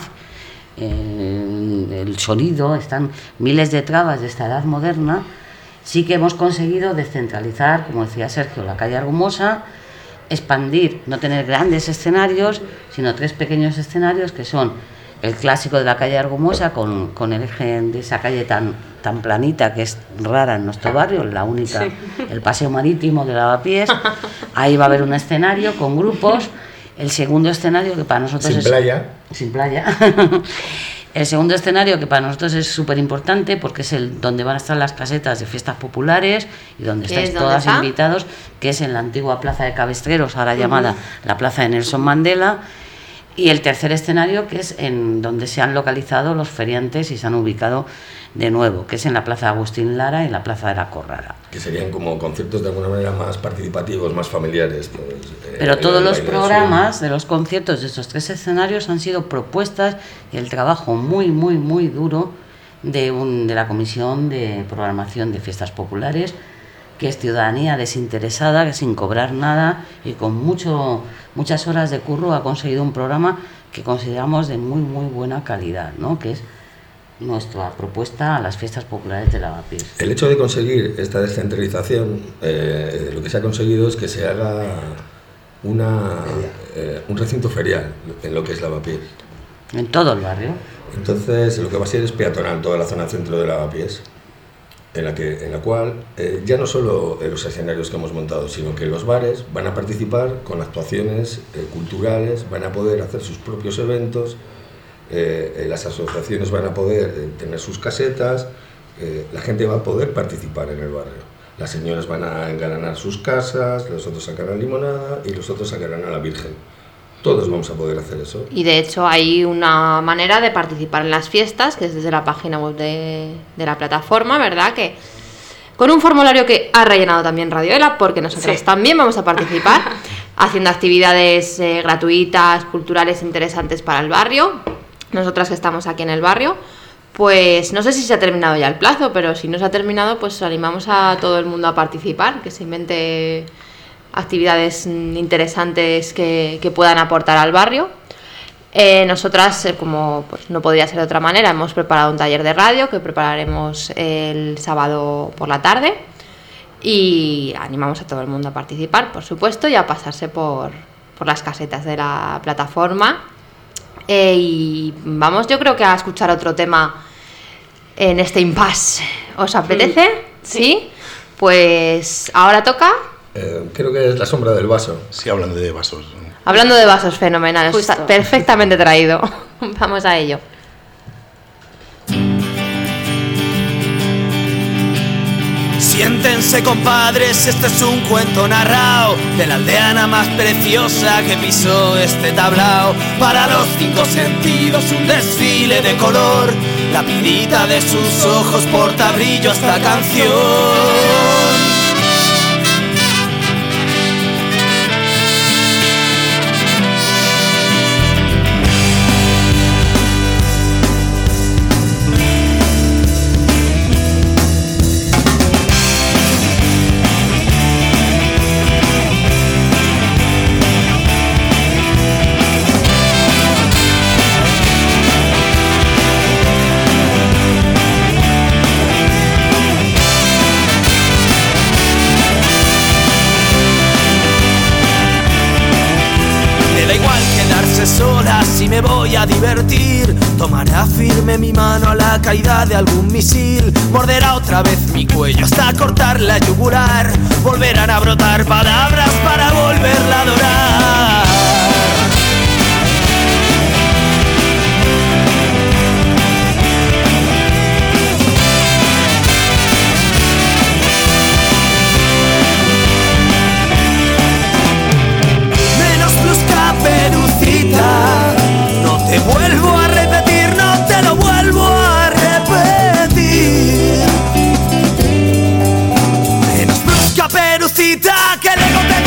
eh, el sonido, están miles de trabas de esta edad moderna, sí que hemos conseguido descentralizar, como decía Sergio, la calle Argumosa, expandir, no tener grandes escenarios, sino tres pequeños escenarios que son el clásico de la calle Argumosa, con, con el eje de esa calle tan, tan planita que es rara en nuestro barrio, la única, Sí. el paseo marítimo de Lavapiés. Ahí va a haber un escenario con grupos. El segundo escenario, que para nosotros Sin es... playa. Sin playa. El segundo escenario, que para nosotros es súper importante, porque es el donde van a estar las casetas de fiestas populares y donde ¿Qué estáis es? ¿Dónde todas está? invitados, que es en la antigua plaza de Cabestreros, ahora llamada la plaza de Nelson Mandela. Y el tercer escenario, que es en donde se han localizado los feriantes y se han ubicado de nuevo, que es en la plaza de Agustín Lara y la plaza de la Corrala. Que serían como conceptos de alguna manera más participativos, más familiares. Pues, eh, Pero el- todos el los baile de programas de los conciertos de estos tres escenarios han sido propuestas y el trabajo muy, muy, muy duro de, un, de la Comisión de Programación de Fiestas Populares, que es ciudadanía desinteresada, que sin cobrar nada y con mucho, muchas horas de curro ha conseguido un programa que consideramos de muy, muy buena calidad, ¿no? Que es nuestra propuesta a las fiestas populares de Lavapiés. El hecho de conseguir esta descentralización, eh, lo que se ha conseguido es que se haga una, eh, un recinto ferial en lo que es Lavapiés. En todo el barrio. Entonces, lo que va a ser es peatonal toda la zona centro de Lavapiés, en la, que, en la cual eh, ya no solo eh, los escenarios que hemos montado, sino que los bares van a participar con actuaciones eh, culturales, van a poder hacer sus propios eventos, eh, eh, las asociaciones van a poder eh, tener sus casetas, eh, la gente va a poder participar en el barrio. Las señoras van a engalanar sus casas, los otros sacarán limonada y los otros sacarán a la Virgen. Todos vamos a poder hacer eso. Y de hecho hay una manera de participar en las fiestas, que es desde la página web de, de la plataforma, ¿verdad? Que con un formulario que ha rellenado también Radioela, porque nosotras Sí. también vamos a participar, haciendo actividades eh, gratuitas, culturales, interesantes para el barrio. Nosotras que estamos aquí en el barrio, pues no sé si se ha terminado ya el plazo, pero si no se ha terminado, pues animamos a todo el mundo a participar, que se invente actividades mm, interesantes que, que puedan aportar al barrio. Eh, nosotras, eh, como pues, no podría ser de otra manera, hemos preparado un taller de radio que prepararemos el sábado por la tarde y animamos a todo el mundo a participar, por supuesto, y a pasarse por, por las casetas de la plataforma. Eh, y vamos, yo creo que a escuchar otro tema en este impasse. ¿Os apetece? Sí. ¿Sí? Pues ahora toca... Eh, creo que es la sombra del vaso. Sí, hablando de vasos. Hablando de vasos, fenomenal, Justo. está perfectamente traído. Vamos a ello. Siéntense, compadres, este es un cuento narrado de la aldeana más preciosa que pisó este tablao. Para los cinco sentidos un desfile de color, la vidita de sus ojos porta brillo a esta canción. Si me voy a divertir, tomará firme mi mano a la caída de algún misil, morderá otra vez mi cuello hasta cortar la yugular, volverán a brotar palabras para volverla a adorar. Menos plus Caperucita, no te vuelvo a repetir, no te lo vuelvo a repetir. Menos plus Caperucita, que luego te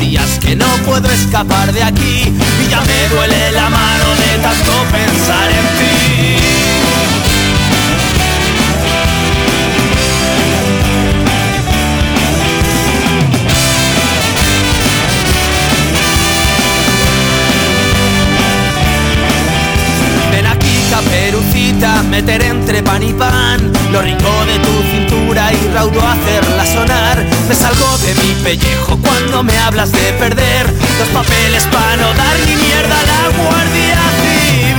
días que no puedo escapar de aquí y ya me duele la mano de tanto pensar en ti. Ven aquí, Caperucita, meter entre pan y pan lo rico de tu cintura y raudo hacerla sonar. Me salgo de mi pellejo cuando me hablas de perder los papeles para no dar ni mierda a la Guardia Civil.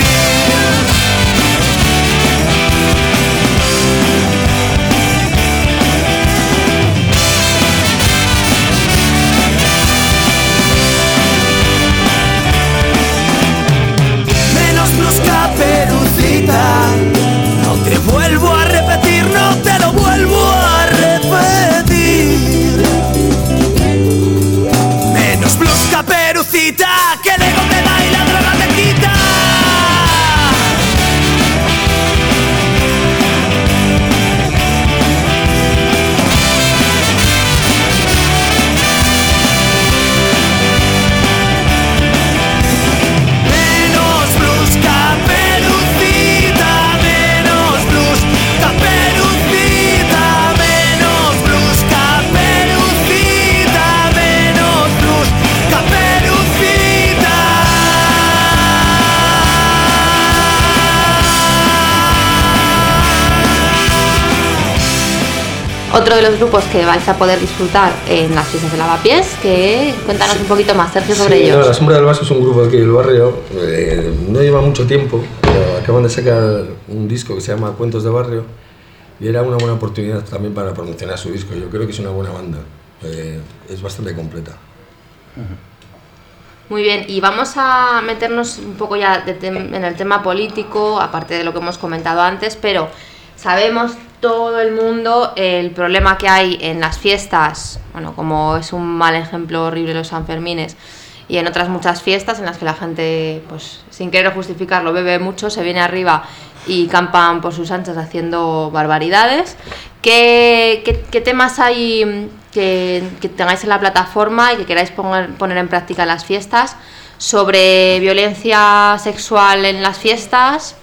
Menos blues, Caperucita, no te vuelvo a repetir, no te lo vuelvo a repetir. Menos blues, Caperucita, que el ego te da y la droga te quita. Menos blues, Caperucita, menos blues, Caperucita, menos blues, Caperucita, menos blues, Caperucita. Otro de los grupos que vais a poder disfrutar en las fiestas de Lavapiés, que cuéntanos un poquito más, Sergio, sobre Sí, ellos. no, La Sombra del Vaso es un grupo de aquí del barrio, eh, no lleva mucho tiempo, pero acaban de sacar un disco que se llama Cuentos de Barrio y era una buena oportunidad también para promocionar su disco. Yo creo que es una buena banda, eh, es bastante completa. Muy bien, y vamos a meternos un poco ya de tem- en el tema político, aparte de lo que hemos comentado antes, pero sabemos todo el mundo el problema que hay en las fiestas, bueno, como es un mal ejemplo horrible los Sanfermines, y en otras muchas fiestas en las que la gente, pues sin querer justificarlo, bebe mucho, se viene arriba y campan por sus anchas haciendo barbaridades. ¿Qué, qué, qué temas hay que, que tengáis en la plataforma y que queráis poner, poner en práctica en las fiestas sobre violencia sexual en las fiestas?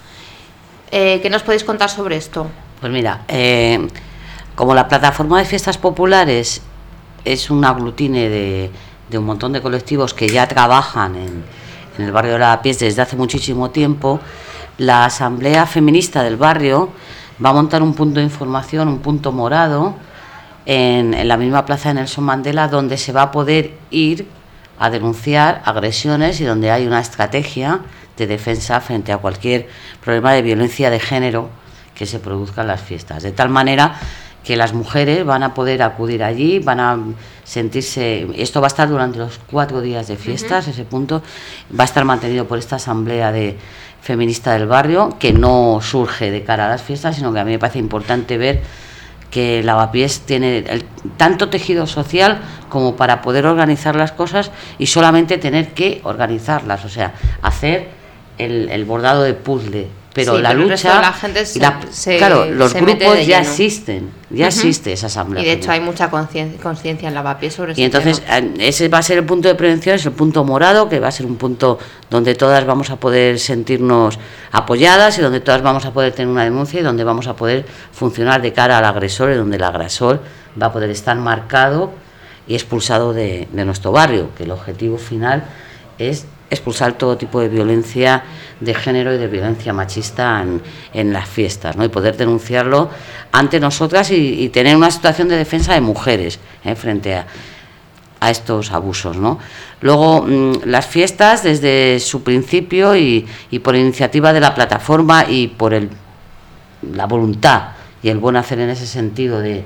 Eh, ¿Qué nos podéis contar sobre esto? Pues mira, eh, como la plataforma de fiestas populares es un aglutine de, de un montón de colectivos que ya trabajan en, en el barrio de Lavapiés desde hace muchísimo tiempo, la Asamblea Feminista del barrio va a montar un punto de información, un punto morado, en, en la misma plaza de Nelson Mandela, donde se va a poder ir a denunciar agresiones y donde hay una estrategia de defensa frente a cualquier problema de violencia de género que se produzca en las fiestas. De tal manera que las mujeres van a poder acudir allí, van a sentirse... Esto va a estar durante los cuatro días de fiestas, uh-huh. Ese punto va a estar mantenido por esta asamblea de feminista del barrio, que no surge de cara a las fiestas, sino que a mí me parece importante ver que Lavapiés tiene el, tanto tejido social como para poder organizar las cosas y solamente tener que organizarlas, o sea, hacer el, el bordado de puzzle. Pero sí, la pero lucha, la gente se, la, se, claro, los se grupos ya lleno. existen, ya uh-huh. existe esa asamblea. Y de hecho hay mucha conciencia en Lavapiés sobre eso. Y entonces tema. Ese va a ser el punto de prevención, es el punto morado, que va a ser un punto donde todas vamos a poder sentirnos apoyadas y donde todas vamos a poder tener una denuncia y donde vamos a poder funcionar de cara al agresor y donde el agresor va a poder estar marcado y expulsado de, de nuestro barrio, que el objetivo final es expulsar todo tipo de violencia de género y de violencia machista en, en las fiestas, ¿no? Y poder denunciarlo ante nosotras y, y tener una situación de defensa de mujeres, ¿eh? Frente a, a estos abusos, ¿no? Luego, mmm, las fiestas desde su principio y, y por iniciativa de la plataforma y por el, la voluntad y el buen hacer en ese sentido de,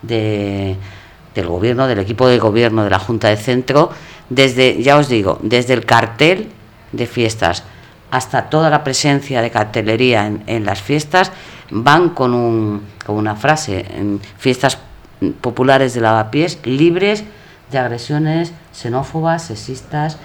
de, del gobierno, del equipo de gobierno de la Junta de Centro, desde, ya os digo, desde el cartel de fiestas hasta toda la presencia de cartelería en, en las fiestas, van con, un, con una frase, en fiestas populares de Lavapiés, libres de agresiones xenófobas, sexistas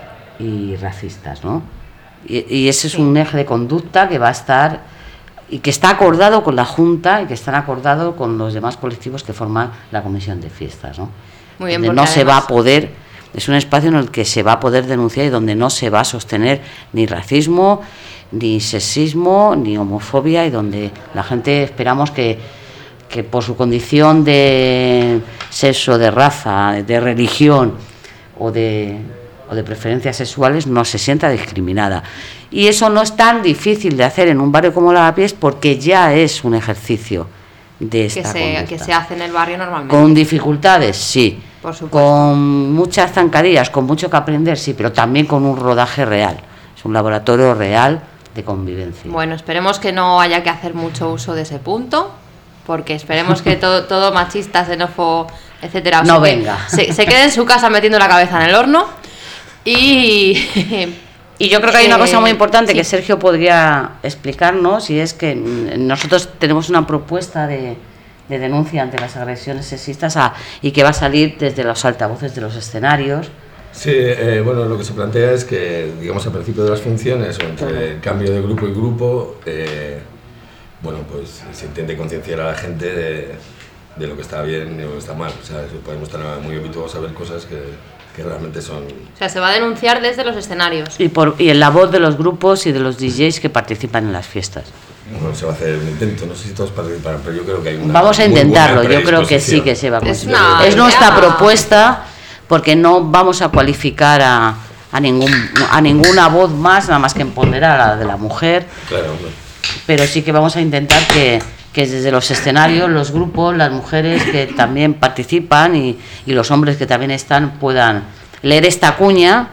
y racistas, ¿no? Y, y ese es un eje de conducta que va a estar y que está acordado con la Junta y que están acordado con los demás colectivos que forman la Comisión de Fiestas, ¿no? Muy bien, no se va a poder es un espacio en el que se va a poder denunciar y donde no se va a sostener ni racismo, ni sexismo, ni homofobia, y donde la gente esperamos que, que por su condición de sexo, de raza, de religión o de, o de preferencias sexuales no se sienta discriminada. Y eso no es tan difícil de hacer en un barrio como Lavapiés, porque ya es un ejercicio de esta que se, conducta. que se hace en el barrio normalmente. Con dificultades, sí. Por supuesto. Con muchas zancadillas, con mucho que aprender, sí, pero también con un rodaje real. Es un laboratorio real de convivencia. Bueno, esperemos que no haya que hacer mucho uso de ese punto, porque esperemos que todo, todo machista, xenófobo, etcétera, no se venga. Quede, se, se quede en su casa metiendo la cabeza en el horno. Y, y yo creo que hay una cosa muy importante sí. que Sergio podría explicarnos, y es que nosotros tenemos una propuesta de, de denuncia ante las agresiones sexistas a, y que va a salir desde los altavoces de los escenarios. Sí, eh, bueno, lo que se plantea es que, digamos, al principio de las funciones, o entre el cambio de grupo y grupo, eh, bueno, pues se intente concienciar a la gente de, de lo que está bien y lo que está mal. O sea, podemos estar muy habituados a ver cosas que, que realmente son... O sea, se va a denunciar desde los escenarios. Y, por, y en la voz de los grupos y de los D Js que participan en las fiestas. Bueno, se va a hacer un intento, no sé si todos participarán, pero yo creo que hay una... Vamos a intentarlo, yo creo que sí que se va a conseguir. Es, una es nuestra idea. propuesta... porque no vamos a cualificar a, a, ningún, a ninguna voz más, nada más que empoderar a la de la mujer, claro, hombre. Pero sí que vamos a intentar que, que desde los escenarios, los grupos, las mujeres que también participan y, y los hombres que también están puedan leer esta cuña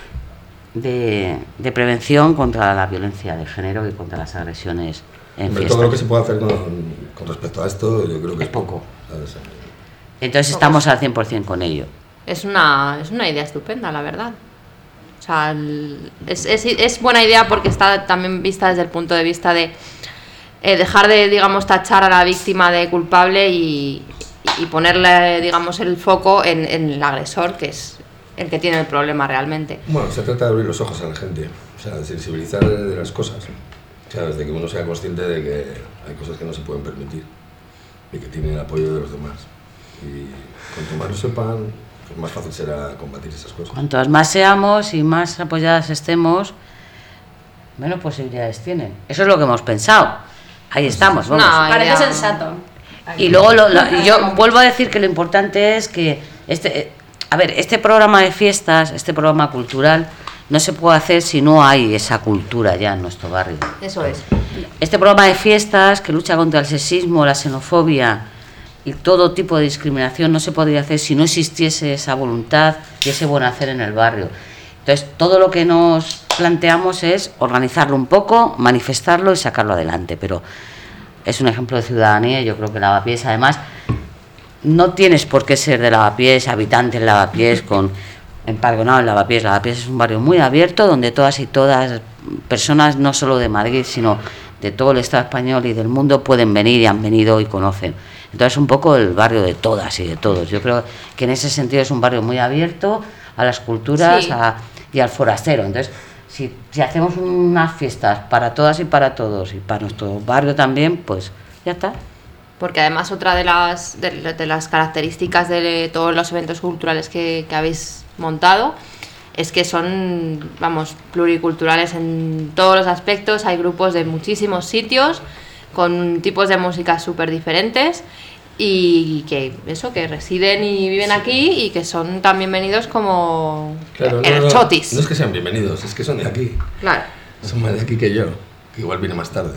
de, de prevención contra la violencia de género y contra las agresiones en hombre, fiestas. todo lo que se puede hacer con, con respecto a esto, yo creo que es, es poco. poco. Entonces estamos al cien por ciento con ello. Es una, es una idea estupenda, la verdad. O sea, el, es, es, es buena idea porque está también vista desde el punto de vista de eh, dejar de, digamos, tachar a la víctima de culpable y, y ponerle, digamos, el foco en, en el agresor, que es el que tiene el problema realmente. Bueno, se trata de abrir los ojos a la gente, o sea, de sensibilizar de las cosas. O sea, desde que uno sea consciente de que hay cosas que no se pueden permitir y que tienen el apoyo de los demás. Y cuanto más lo sepan, pues más fácil será combatir esas cosas. Cuantos más seamos y más apoyadas estemos, menos posibilidades tienen. Eso es lo que hemos pensado. Ahí estamos, vamos. No, parece sensato. Y luego lo, lo, yo vuelvo a decir que lo importante es que este, a ver, este programa de fiestas, este programa cultural, no se puede hacer si no hay esa cultura ya en nuestro barrio. Eso es. Este programa de fiestas que lucha contra el sexismo, la xenofobia y todo tipo de discriminación no se podría hacer si no existiese esa voluntad y ese buen hacer en el barrio. Entonces, todo lo que nos planteamos es organizarlo un poco, manifestarlo y sacarlo adelante, pero es un ejemplo de ciudadanía. Yo creo que Lavapiés, además, no tienes por qué ser de Lavapiés, habitante en Lavapiés, con empadronado en Lavapiés. Lavapiés es un barrio muy abierto donde todas y todas personas, no solo de Madrid, sino de todo el Estado español y del mundo, pueden venir y han venido y conocen. Entonces, un poco el barrio de todas y de todos. Yo creo que en ese sentido es un barrio muy abierto a las culturas, sí, a, y al forastero. Entonces, si, si hacemos unas fiestas para todas y para todos y para nuestro barrio también, pues ya está. Porque además otra de las, de, de las características de todos los eventos culturales que, que habéis montado es que son, vamos, pluriculturales en todos los aspectos. Hay grupos de muchísimos sitios con tipos de música súper diferentes y que eso, que residen y viven aquí y que son tan bienvenidos como claro, el no, no, chotis. No es que sean bienvenidos, es que son de aquí. Claro. Son más de aquí que yo, que igual viene más tarde.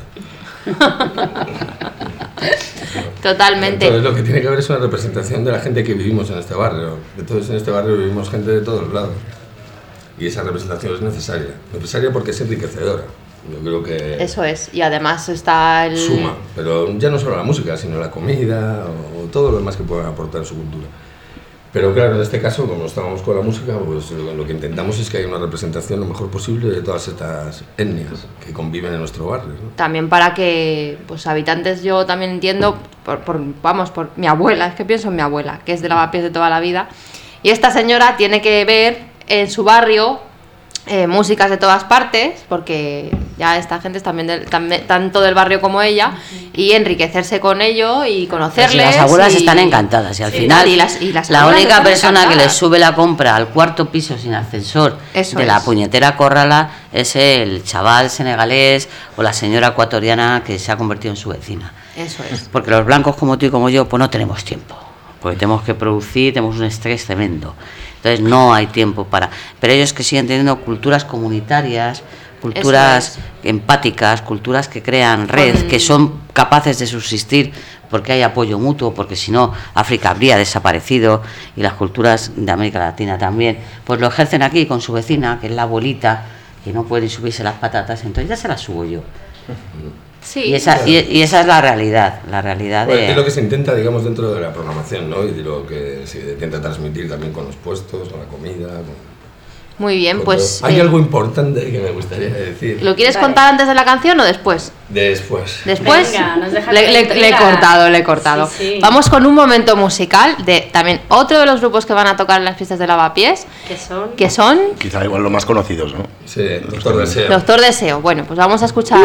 Totalmente. Entonces, lo que tiene que haber es una representación de la gente que vivimos en este barrio. Entonces, en este barrio vivimos gente de todos lados. Y esa representación es necesaria. Necesaria porque es enriquecedora. Yo creo que... Eso es. Y además está el... Suma. Pero ya no solo la música, sino la comida o, o todo lo demás que puedan aportar su cultura. Pero claro, en este caso, como estábamos con la música, pues lo, lo que intentamos es que haya una representación lo mejor posible de todas estas etnias que conviven en nuestro barrio, ¿no? También para que, pues habitantes, yo también entiendo, por, por, vamos, por mi abuela, es que pienso en mi abuela, que es de Lavapiés de toda la vida, y esta señora tiene que ver en su barrio eh, músicas de todas partes, porque ya esta gente es también, del, también tanto del barrio como ella, y enriquecerse con ello y conocerles. Las abuelas y, están encantadas y al sí, final y las, y las la única persona que les encantadas. sube la compra al cuarto piso sin ascensor Eso de es. la puñetera Corrala es el chaval senegalés o la señora ecuatoriana que se ha convertido en su vecina. Eso es. Porque los blancos como tú y como yo pues no tenemos tiempo, porque tenemos que producir, tenemos un estrés tremendo, entonces no hay tiempo para, pero ellos que siguen teniendo culturas comunitarias, culturas empáticas, culturas que crean red, Con... que son capaces de subsistir porque hay apoyo mutuo, porque si no África habría desaparecido, y las culturas de América Latina también, pues lo ejercen aquí con su vecina, que es la abuelita, que no puede subirse las patatas, entonces ya se las subo yo. Sí. Y esa, y, y esa es la realidad, la realidad Bueno, de... es lo que se intenta, digamos, dentro de la programación, ¿no? Y de lo que se intenta transmitir también con los puestos, con la comida. Con, Muy bien, con pues... todo. Hay eh, algo importante que me gustaría decir. ¿Lo quieres Vale. contar antes de la canción o después? Después. Después Venga, nos deja le, con le- intriga. le he cortado, le he cortado. Sí, sí. Vamos con un momento musical de también otro de los grupos que van a tocar en las fiestas de Lavapiés, Que son... que son Quizá igual los más conocidos, ¿no? Sí, Doctor Deseo. Doctor Deseo. Bueno, pues vamos a escuchar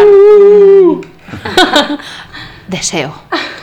Deseo.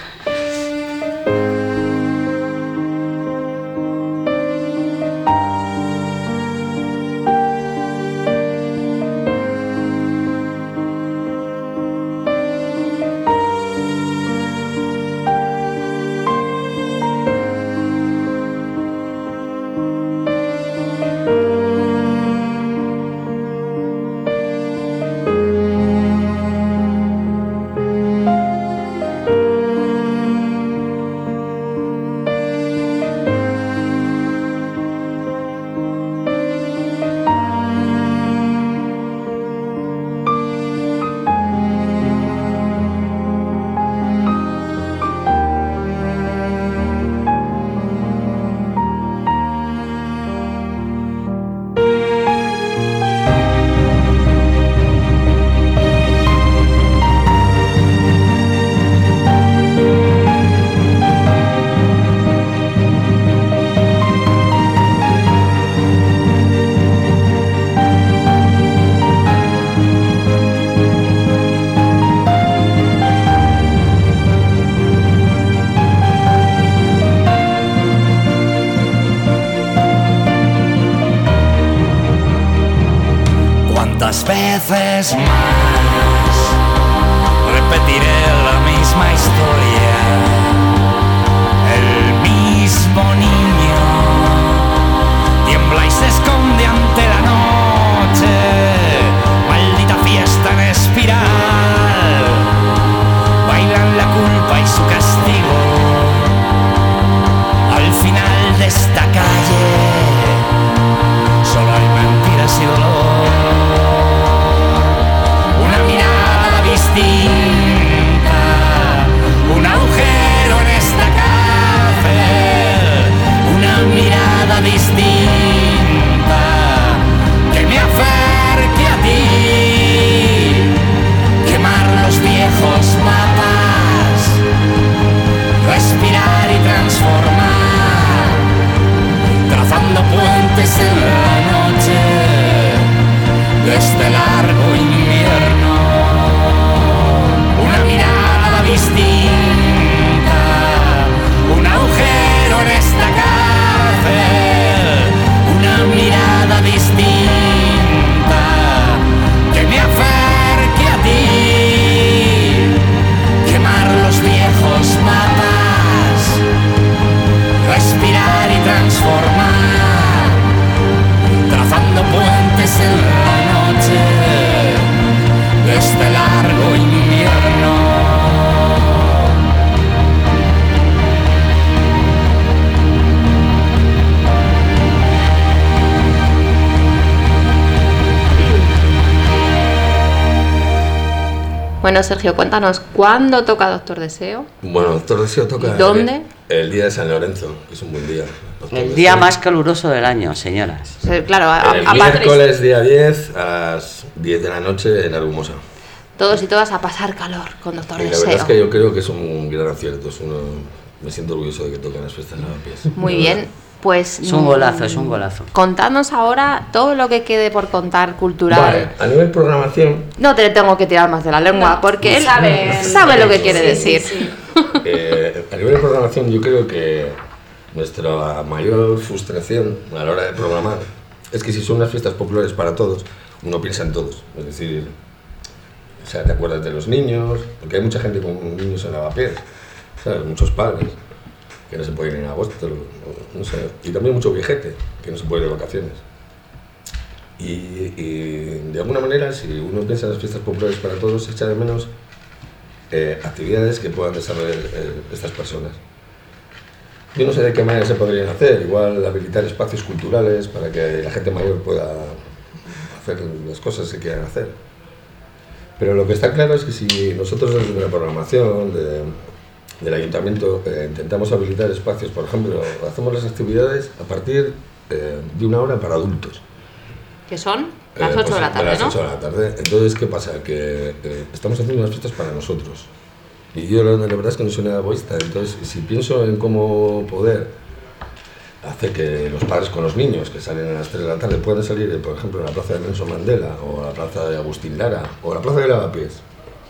¿Cuántas veces más repetiré la misma historia? El mismo niño tiembla y se esconde ante la noche. Maldita fiesta en espiral. Bailan la culpa y su castigo. Al final de esta calle solo hay mentiras y dolor. Una mirada distinta, un agujero en esta cárcel. Una mirada distinta que me acerque a ti. Quemar los viejos mapas, respirar y transformar, trazando puentes en la noche de este largo invierno. Una mirada distinta, un agujero en esta cárcel. Una mirada distinta que me acerque a ti. Quemar los viejos mapas, respirar y transformar, trazando puentes en la noche de este largo invierno. Bueno, Sergio, cuéntanos, ¿cuándo toca Doctor Deseo? Bueno, Doctor Deseo toca... ¿Y dónde? El, el día de San Lorenzo, que es un buen día. Doctor El Deseo. día más caluroso del año, señoras. O sea, claro, a- El a- aparte, miércoles día diez a las diez de la noche en Argumosa. todos y todas a pasar calor con Doctor Y la Deseo. verdad es que yo creo que es un gran acierto. Es uno, me siento orgulloso de que toquen las fiestas de Lavapiés. Muy De bien. verdad. Pues es un golazo, es un golazo. Contadnos ahora todo lo que quede por contar cultural. Vale, a nivel programación... No te le tengo que tirar más de la lengua, no, porque él sabe, sabe lo que quiere sí, decir. Sí, sí. Eh, a nivel de programación yo creo que nuestra mayor frustración a la hora de programar es que si son unas fiestas populares para todos, uno piensa en todos. Es decir, o sea, te acuerdas de los niños, porque hay mucha gente con niños en Lavapiés, ¿sabes? Muchos padres que no se pueden ir en agosto, no sé, y también mucho viejete que no se puede ir de vacaciones. Y, y de alguna manera, si uno piensa en las fiestas populares para todos, se echa de menos eh, actividades que puedan desarrollar eh, estas personas. Yo no sé de qué manera se podrían hacer, igual habilitar espacios culturales para que la gente mayor pueda hacer las cosas que quieran hacer. Pero lo que está claro es que si nosotros desde la programación de, del ayuntamiento eh, intentamos habilitar espacios, por ejemplo, hacemos las actividades a partir eh, de una hora para adultos. ¿Qué son? Las ocho eh, pues, de la tarde, las ¿no? ocho de la tarde. Entonces, ¿qué pasa? Que eh, estamos haciendo unas fiestas para nosotros. Y yo la, la verdad es que no soy nada egoísta. Entonces, si pienso en cómo poder hacer que los padres con los niños que salen a las tres de la tarde puedan salir, por ejemplo, a la plaza de Nelson Mandela o a la plaza de Agustín Lara o a la plaza de Lavapiés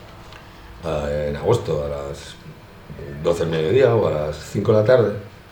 en agosto a las doce del mediodía o a las cinco de la tarde,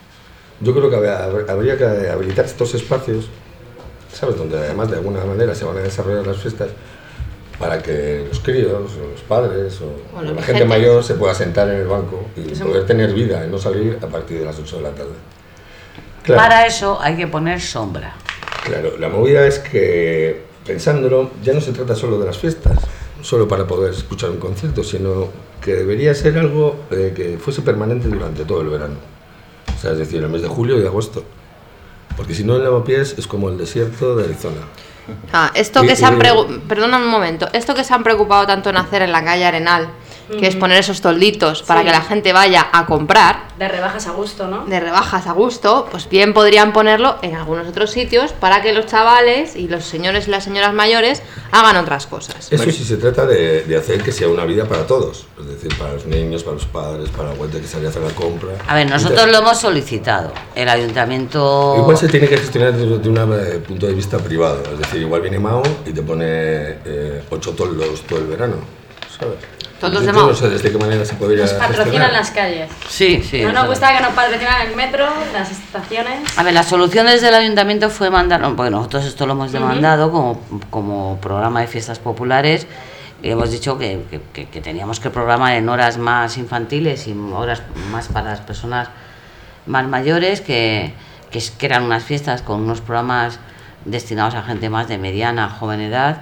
yo creo que habría, habría que habilitar estos espacios, ¿sabes? Donde además de alguna manera se van a desarrollar las fiestas para que los críos, o los padres o, bueno, o la gente mayor se pueda sentar en el banco y poder tener vida y no salir a partir de las ocho de la tarde. Claro. Para eso hay que poner sombra. Claro, la movida es que, pensándolo, ya no se trata solo de las fiestas, solo para poder escuchar un concierto, sino que debería ser algo eh, que fuese permanente durante todo el verano. O sea, es decir, el mes de julio y de agosto. Porque si no, en Lavapiés es como el desierto de Arizona. Ah, esto que se han pregu- perdona un momento, esto que se han preocupado tanto en hacer en la calle Arenal, que mm. es poner esos tolditos para sí. que la gente vaya a comprar. De rebajas a gusto, ¿no? De rebajas a gusto, pues bien podrían ponerlo en algunos otros sitios para que los chavales y los señores y las señoras mayores hagan otras cosas. Eso sí se trata de, de hacer que sea una vida para todos, es decir, para los niños, para los padres, para la gente que sale a hacer la compra. A ver, nosotros Entonces, lo hemos solicitado, el ayuntamiento... Igual se tiene que gestionar desde un eh, punto de vista privado, es decir, igual viene Mao y te pone eh, ocho toldos todo el verano, ¿sabes? Todos de Mao. No sé desde qué manera se podría Nos patrocinan gestionar. las calles. Sí, sí. No nos gusta que nos patrocinan el metro, las estaciones. A ver, la solución desde el ayuntamiento fue mandar, bueno, nosotros esto lo hemos demandado uh-huh. como, como programa de fiestas populares. Y hemos dicho que, que, que, que teníamos que programar en horas más infantiles y horas más para las personas más mayores, que, que, que eran unas fiestas con unos programas destinados a gente más de mediana, joven edad.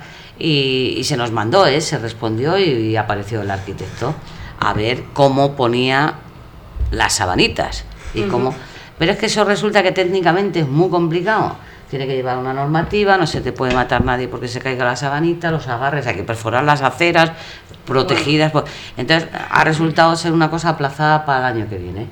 Y, y se nos mandó, ¿eh? Se respondió y, y apareció el arquitecto a ver cómo ponía las sabanitas y uh-huh. cómo, pero es que eso resulta que técnicamente es muy complicado, tiene que llevar una normativa, no se te puede matar nadie porque se caiga la sabanita, los agarres, hay que perforar las aceras protegidas, bueno. Entonces ha resultado ser una cosa aplazada para el año que viene.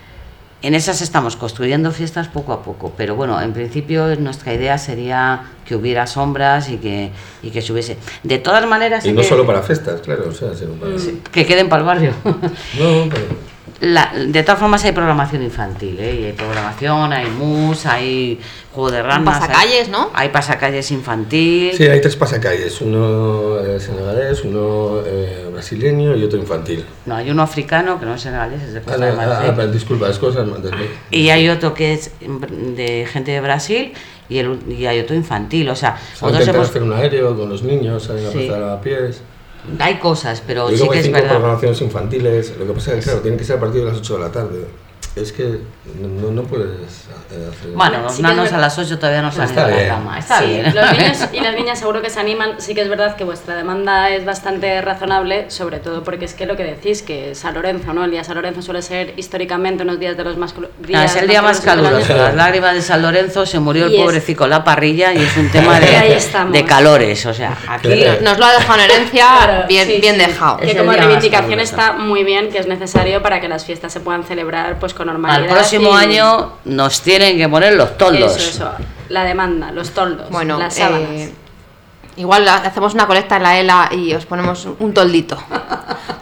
En esas estamos construyendo fiestas poco a poco, pero bueno, en principio nuestra idea sería que hubiera sombras y que, y que se hubiese... De todas maneras... Y no que, solo para fiestas, claro, o sea, sino para... Sí, que queden para el barrio. No, pero... La, de todas formas hay programación infantil, ¿eh? Y hay programación, hay mus, hay juego de ranas... Pasacalles, hay, ¿no? Hay pasacalles infantil... Sí, hay tres pasacalles, uno eh, senegalés, uno eh, brasileño y otro infantil. No, hay uno africano que no es senegalés, es de Costa ah, de Marfil. Ah, ah, disculpa, es cosas... Y hay otro que es de gente de Brasil y, el, y hay otro infantil, o sea... Nosotros hemos... hacer un aéreo con los niños, salen a sí. pasar a pies... Hay cosas, pero y sí que hay es cinco verdad. programaciones infantiles, lo que pasa es que, claro, tienen que ser a partir de las ocho de la tarde. Es que no, no puedes hacer... Bueno, los sí nanos a las ocho todavía no salen de la cama. Está sí, bien. Los niños y las niñas seguro que se animan. Sí que es verdad que vuestra demanda es bastante razonable, sobre todo porque es que lo que decís, que San Lorenzo, ¿no? El día de San Lorenzo suele ser históricamente unos días de los más calurosos. No, es el día más caluroso. Las lágrimas de San Lorenzo, se murió el pobrecito en la parrilla y es un tema de, de calores. O sea, aquí... Nos lo ha dejado en herencia, claro, bien, sí, bien sí. dejado. Que como reivindicación está muy bien, que es necesario para que las fiestas se puedan celebrar pues con normalidad. Al próximo y... año nos tienen que poner los toldos. Eso, eso, la demanda, los toldos, bueno, las sábanas. Eh, igual hacemos una colecta en la E L A y os ponemos un toldito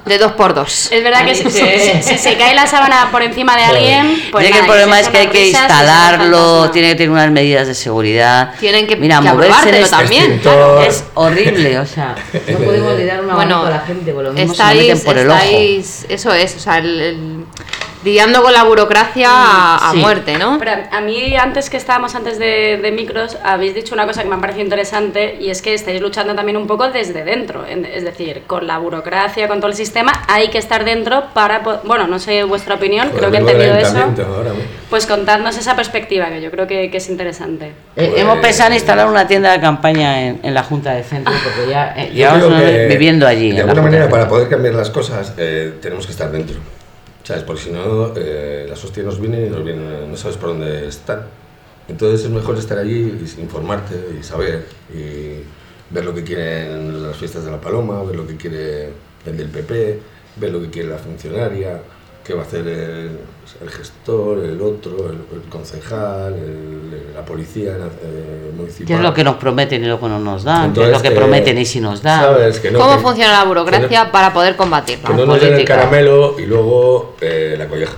De dos por dos. Es verdad que si, si, si, si se cae la sábana por encima de alguien, pues Tiene nada, que el problema que es que hay que instalarlo, tiene que tener unas medidas de seguridad. Tienen que, Mira, que moverse es, también. Claro, es horrible, o sea, no podemos lidiar una bueno, mano a la gente, por lo mismo estáis, se lo meten por el estáis, ojo. Eso es, o sea, el, el, lidiando con la burocracia a, a sí. muerte, ¿no? Pero a mí, antes que estábamos antes de, de micros, habéis dicho una cosa que me ha parecido interesante, y es que estáis luchando también un poco desde dentro, es decir, con la burocracia, con todo el sistema, hay que estar dentro para, bueno, no sé vuestra opinión, Pues creo que he entendido eso, ahora, pues contadnos esa perspectiva, que yo creo que, que es interesante. Eh, pues, hemos pensado en instalar una tienda de campaña en, en la Junta de Centro, porque ya eh, Yo llevamos creo que, viviendo allí. De alguna manera, para poder cambiar las cosas, eh, tenemos que estar dentro. ¿Sabes? Porque si no, eh, las hostias nos vienen y nos vienen, no sabes por dónde están. Entonces es mejor estar allí y informarte y saber y ver lo que quieren las fiestas de la Paloma, ver lo que quiere el del P P, ver lo que quiere la funcionaria, qué va a hacer el, el gestor, el otro, el, el concejal, el, la policía eh, municipal. ¿Qué es lo que nos prometen y lo que no nos dan? Entonces, ¿Qué es lo que eh, prometen y si nos dan? ¿sabes? Que no, ¿Cómo que, funciona la burocracia no, para poder combatirla? Que no nos den el caramelo y luego eh, la colleja,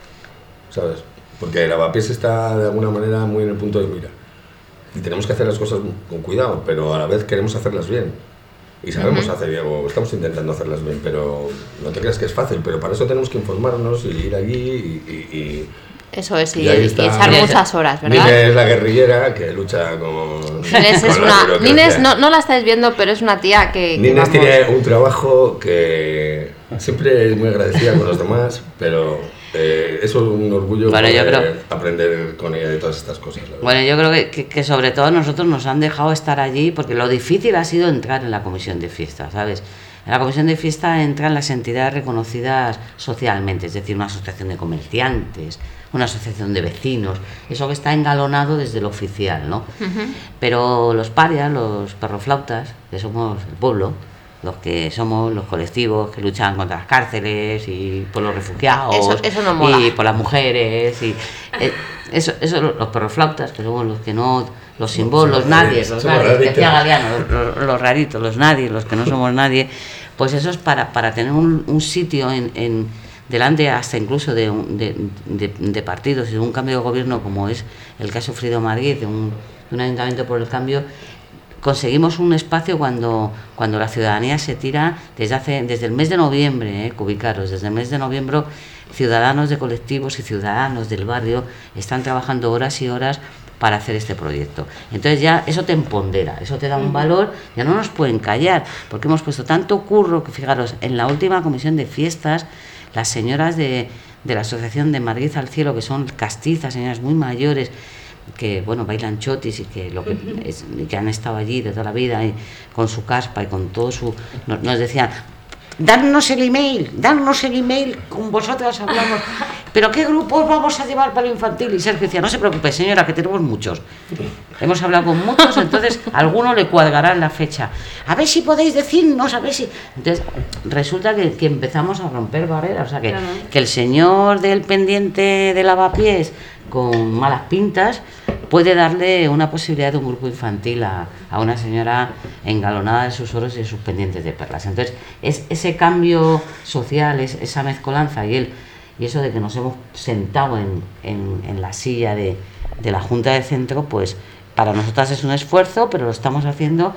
¿sabes? Porque la Lavapiés está de alguna manera muy en el punto de mira. Y tenemos que hacer las cosas con cuidado, pero a la vez queremos hacerlas bien. Y sabemos uh-huh. hacer bien, o estamos intentando hacerlas bien, pero no te creas que es fácil, pero para eso tenemos que informarnos y ir allí y... y, y eso es, y, y, y echar muchas horas, ¿verdad? Nines es la guerrillera que lucha con... Nines es una... Nines, no, no la estáis viendo, pero es una tía que... Nines que vamos... tiene un trabajo que siempre es muy agradecida con los demás, pero... Eh, eso es un orgullo bueno, poder yo creo, aprender con ella de todas estas cosas. Bueno, yo creo que, que, que sobre todo nosotros nos han dejado estar allí porque lo difícil ha sido entrar en la comisión de fiesta, ¿sabes? En la comisión de fiesta entran las entidades reconocidas socialmente, es decir, una asociación de comerciantes, una asociación de vecinos, eso que está engalonado desde lo oficial, ¿no? Uh-huh. Pero los parias, los perroflautas, que somos el pueblo, los que somos los colectivos que luchan contra las cárceles y por los refugiados eso, eso no mola. y por las mujeres y eh, eso, eso los perroflautas que somos los que no los símbolos, los nadie, los nadie, decía Galeano, los, los, los raritos, los nadie, los que no somos nadie, pues eso es para, para tener un, un sitio en, en delante hasta incluso de, un, de, de, de partidos y de un cambio de gobierno como es el que ha sufrido Madrid, de un, de un ayuntamiento por el cambio. Conseguimos un espacio cuando, cuando la ciudadanía se tira desde hace desde el mes de noviembre, eh, ubicaros, desde el mes de noviembre, ciudadanos de colectivos y ciudadanos del barrio están trabajando horas y horas para hacer este proyecto. Entonces ya eso te empodera, eso te da un valor, ya no nos pueden callar, porque hemos puesto tanto curro que fijaros, en la última comisión de fiestas, las señoras de, de la Asociación de Madrid al Cielo, que son castizas, señoras muy mayores, que bueno bailan chotis y que lo que, es, que han estado allí de toda la vida y con su caspa y con todo su nos, nos decían darnos el email, darnos el email, con vosotras hablamos, pero qué grupos vamos a llevar para el infantil. Y Sergio decía, no se preocupe señora, que tenemos muchos, hemos hablado con muchos, entonces a alguno le cuadrará la fecha, a ver si podéis decirnos, a ver si. Entonces resulta que, que empezamos a romper barreras, o sea que, claro. que el señor del pendiente de lavapiés con malas pintas puede darle una posibilidad de un grupo infantil a, a una señora engalonada de sus oros y de sus pendientes de perlas. Entonces es ese cambio social, es, esa mezcolanza y, el, y eso de que nos hemos sentado en, en, en la silla de, de la Junta de Centro, pues para nosotras es un esfuerzo, pero lo estamos haciendo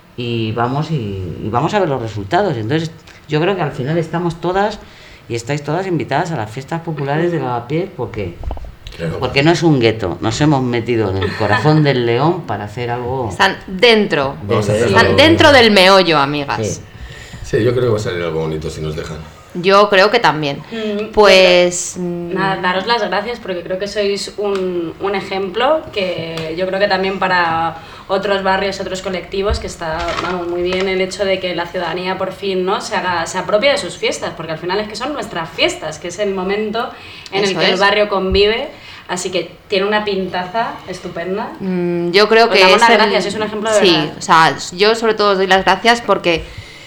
y vamos, y, y vamos a ver los resultados. Entonces yo creo que al final estamos todas y estáis todas invitadas a las fiestas populares de Lavapiés porque... Porque no es un gueto, nos hemos metido en el corazón del león para hacer algo... Están dentro, están dentro del meollo, amigas. Sí. sí, yo creo que va a salir algo bonito si nos dejan. Yo creo que también. Mm, pues... Nada, daros las gracias porque creo que sois un, un ejemplo que yo creo que también para otros barrios, otros colectivos, que está vamos, muy bien el hecho de que la ciudadanía por fin no se haga se apropie de sus fiestas, porque al final es que son nuestras fiestas, que es el momento en Eso el que es. el barrio convive. Así que tiene una pintaza estupenda. Mm, yo creo os que damos es las el... gracias, es un ejemplo de sí, verdad. O sea, yo sobre todo os doy las gracias porque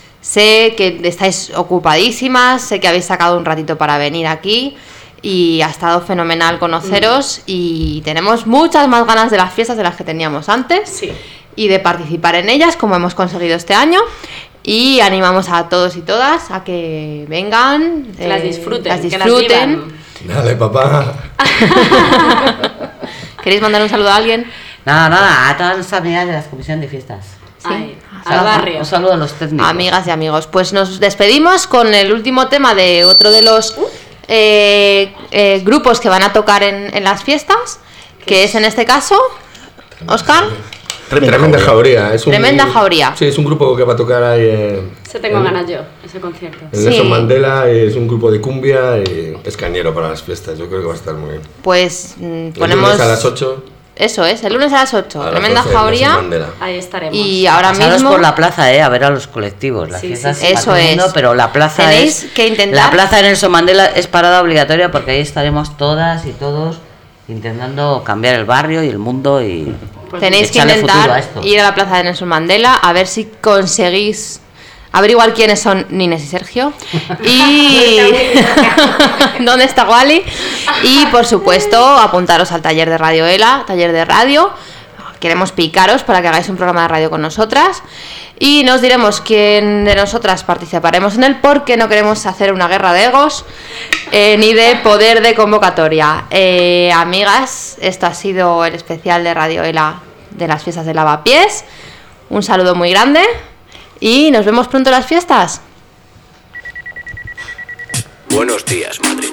sé que estáis ocupadísimas, sé que habéis sacado un ratito para venir aquí y ha estado fenomenal conoceros mm. y tenemos muchas más ganas de las fiestas de las que teníamos antes sí. y de participar en ellas como hemos conseguido este año. Y animamos a todos y todas a que vengan, que las disfruten, las disfruten. Que las vivan. Dale, papá. ¿Queréis mandar un saludo a alguien? Nada, nada, a todas las amigas de la comisión de fiestas. Sí. Ay, al barrio. Un saludo a los técnicos. Amigas y amigos, pues nos despedimos con el último tema de otro de los eh, eh, grupos que van a tocar en, en las fiestas, que es en este caso, Óscar. Tremenda, Tremenda jauría. Es un, Tremenda jauría. Sí, es un grupo que va a tocar ahí. Eh, Se tengo en, ganas yo, ese concierto. En Sí. Nelson Mandela, es un grupo de cumbia y es cañero para las fiestas. Yo creo que va a estar muy bien. Pues mm, El ponemos. lunes a las ocho. Eso es, el lunes a las ocho. A las Tremenda doce, jauría. Nelson Mandela. Ahí estaremos. Y ahora Pasaros mismo. por la plaza, eh, a ver a los colectivos. Las Sí, fiestas sí, sí. va Eso todo el mundo, es. pero la plaza Tenéis es. que intentar- La plaza de Nelson Mandela es parada obligatoria porque ahí estaremos todas y todos intentando cambiar el barrio y el mundo y. Tenéis que echarle futuro a intentar esto. ir a la plaza de Nelson Mandela a ver si conseguís averiguar quiénes son Nines y Sergio y dónde está Wally y por supuesto apuntaros al taller de Radio Ela, taller de radio. Queremos picaros para que hagáis un programa de radio con nosotras y nos diremos quién de nosotras participaremos en él porque no queremos hacer una guerra de egos eh, ni de poder de convocatoria. Eh, amigas, esto ha sido el especial de Radio Ela de las fiestas de Lavapiés. Un saludo muy grande y nos vemos pronto en las fiestas. Buenos días, Madrid.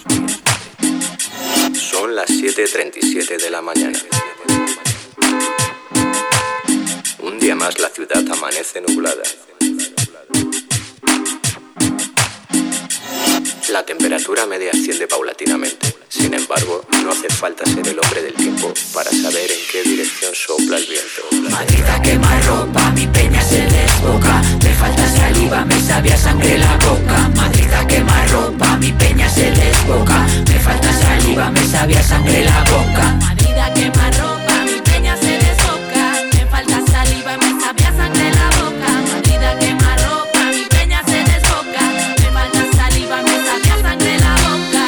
Son las siete treinta y siete de la mañana. Un día más la ciudad amanece nublada. La temperatura media asciende paulatinamente. Sin embargo, no hace falta ser el hombre del tiempo para saber en qué dirección sopla el viento. Madrid a quemarropa, mi peña se desboca. Me falta saliva, me sabía sangre la boca. Madrid a quemarropa, mi peña se desboca. Me falta saliva, me sabía sangre la boca. Madrid a quemarropa, mi peña se desboca. Me falta saliva, me sabía sangre la boca. Madrid a quemarropa, mi peña se desboca. Me falta saliva, me sabía sangre la boca.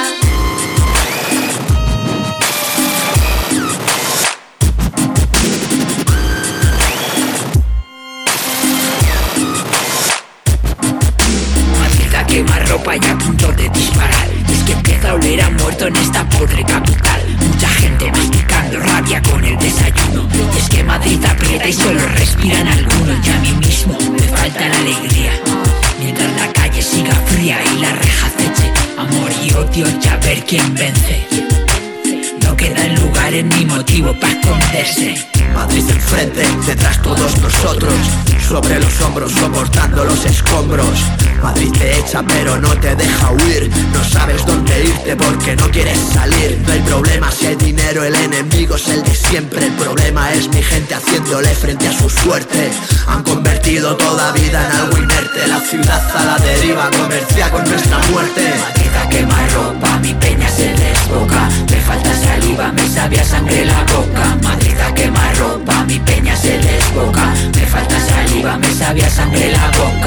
Madrid a quemarropa y a punto de disparar. Es que empieza a oler a muerto en esta podre capital. Mucha gente masticando rabia con el desayuno. Y es que Madrid aprieta y solo respiran algunos. Y a mí mismo me falta la alegría. Mientras la calle siga fría y la reja aceche. Amor y odio, ya ver quién vence. No quedan lugares ni motivo para esconderse. Madrid enfrente, detrás todos nosotros. Sobre los hombros soportando los escombros. Madrid te echa pero no te deja huir. No sabes dónde irte porque no quieres salir. No hay problema si hay dinero, el enemigo es el de siempre. El problema es mi gente haciéndole frente a su suerte. Han convertido toda vida en algo inerte. La ciudad a la deriva comercia con nuestra muerte. Madrid a quemarropa, mi peña se desboca. Me falta saliva, me sabía sangre la boca. Madrid a quemarropa, mi peña se desboca. Me falta saliva, me sabía sangre la boca.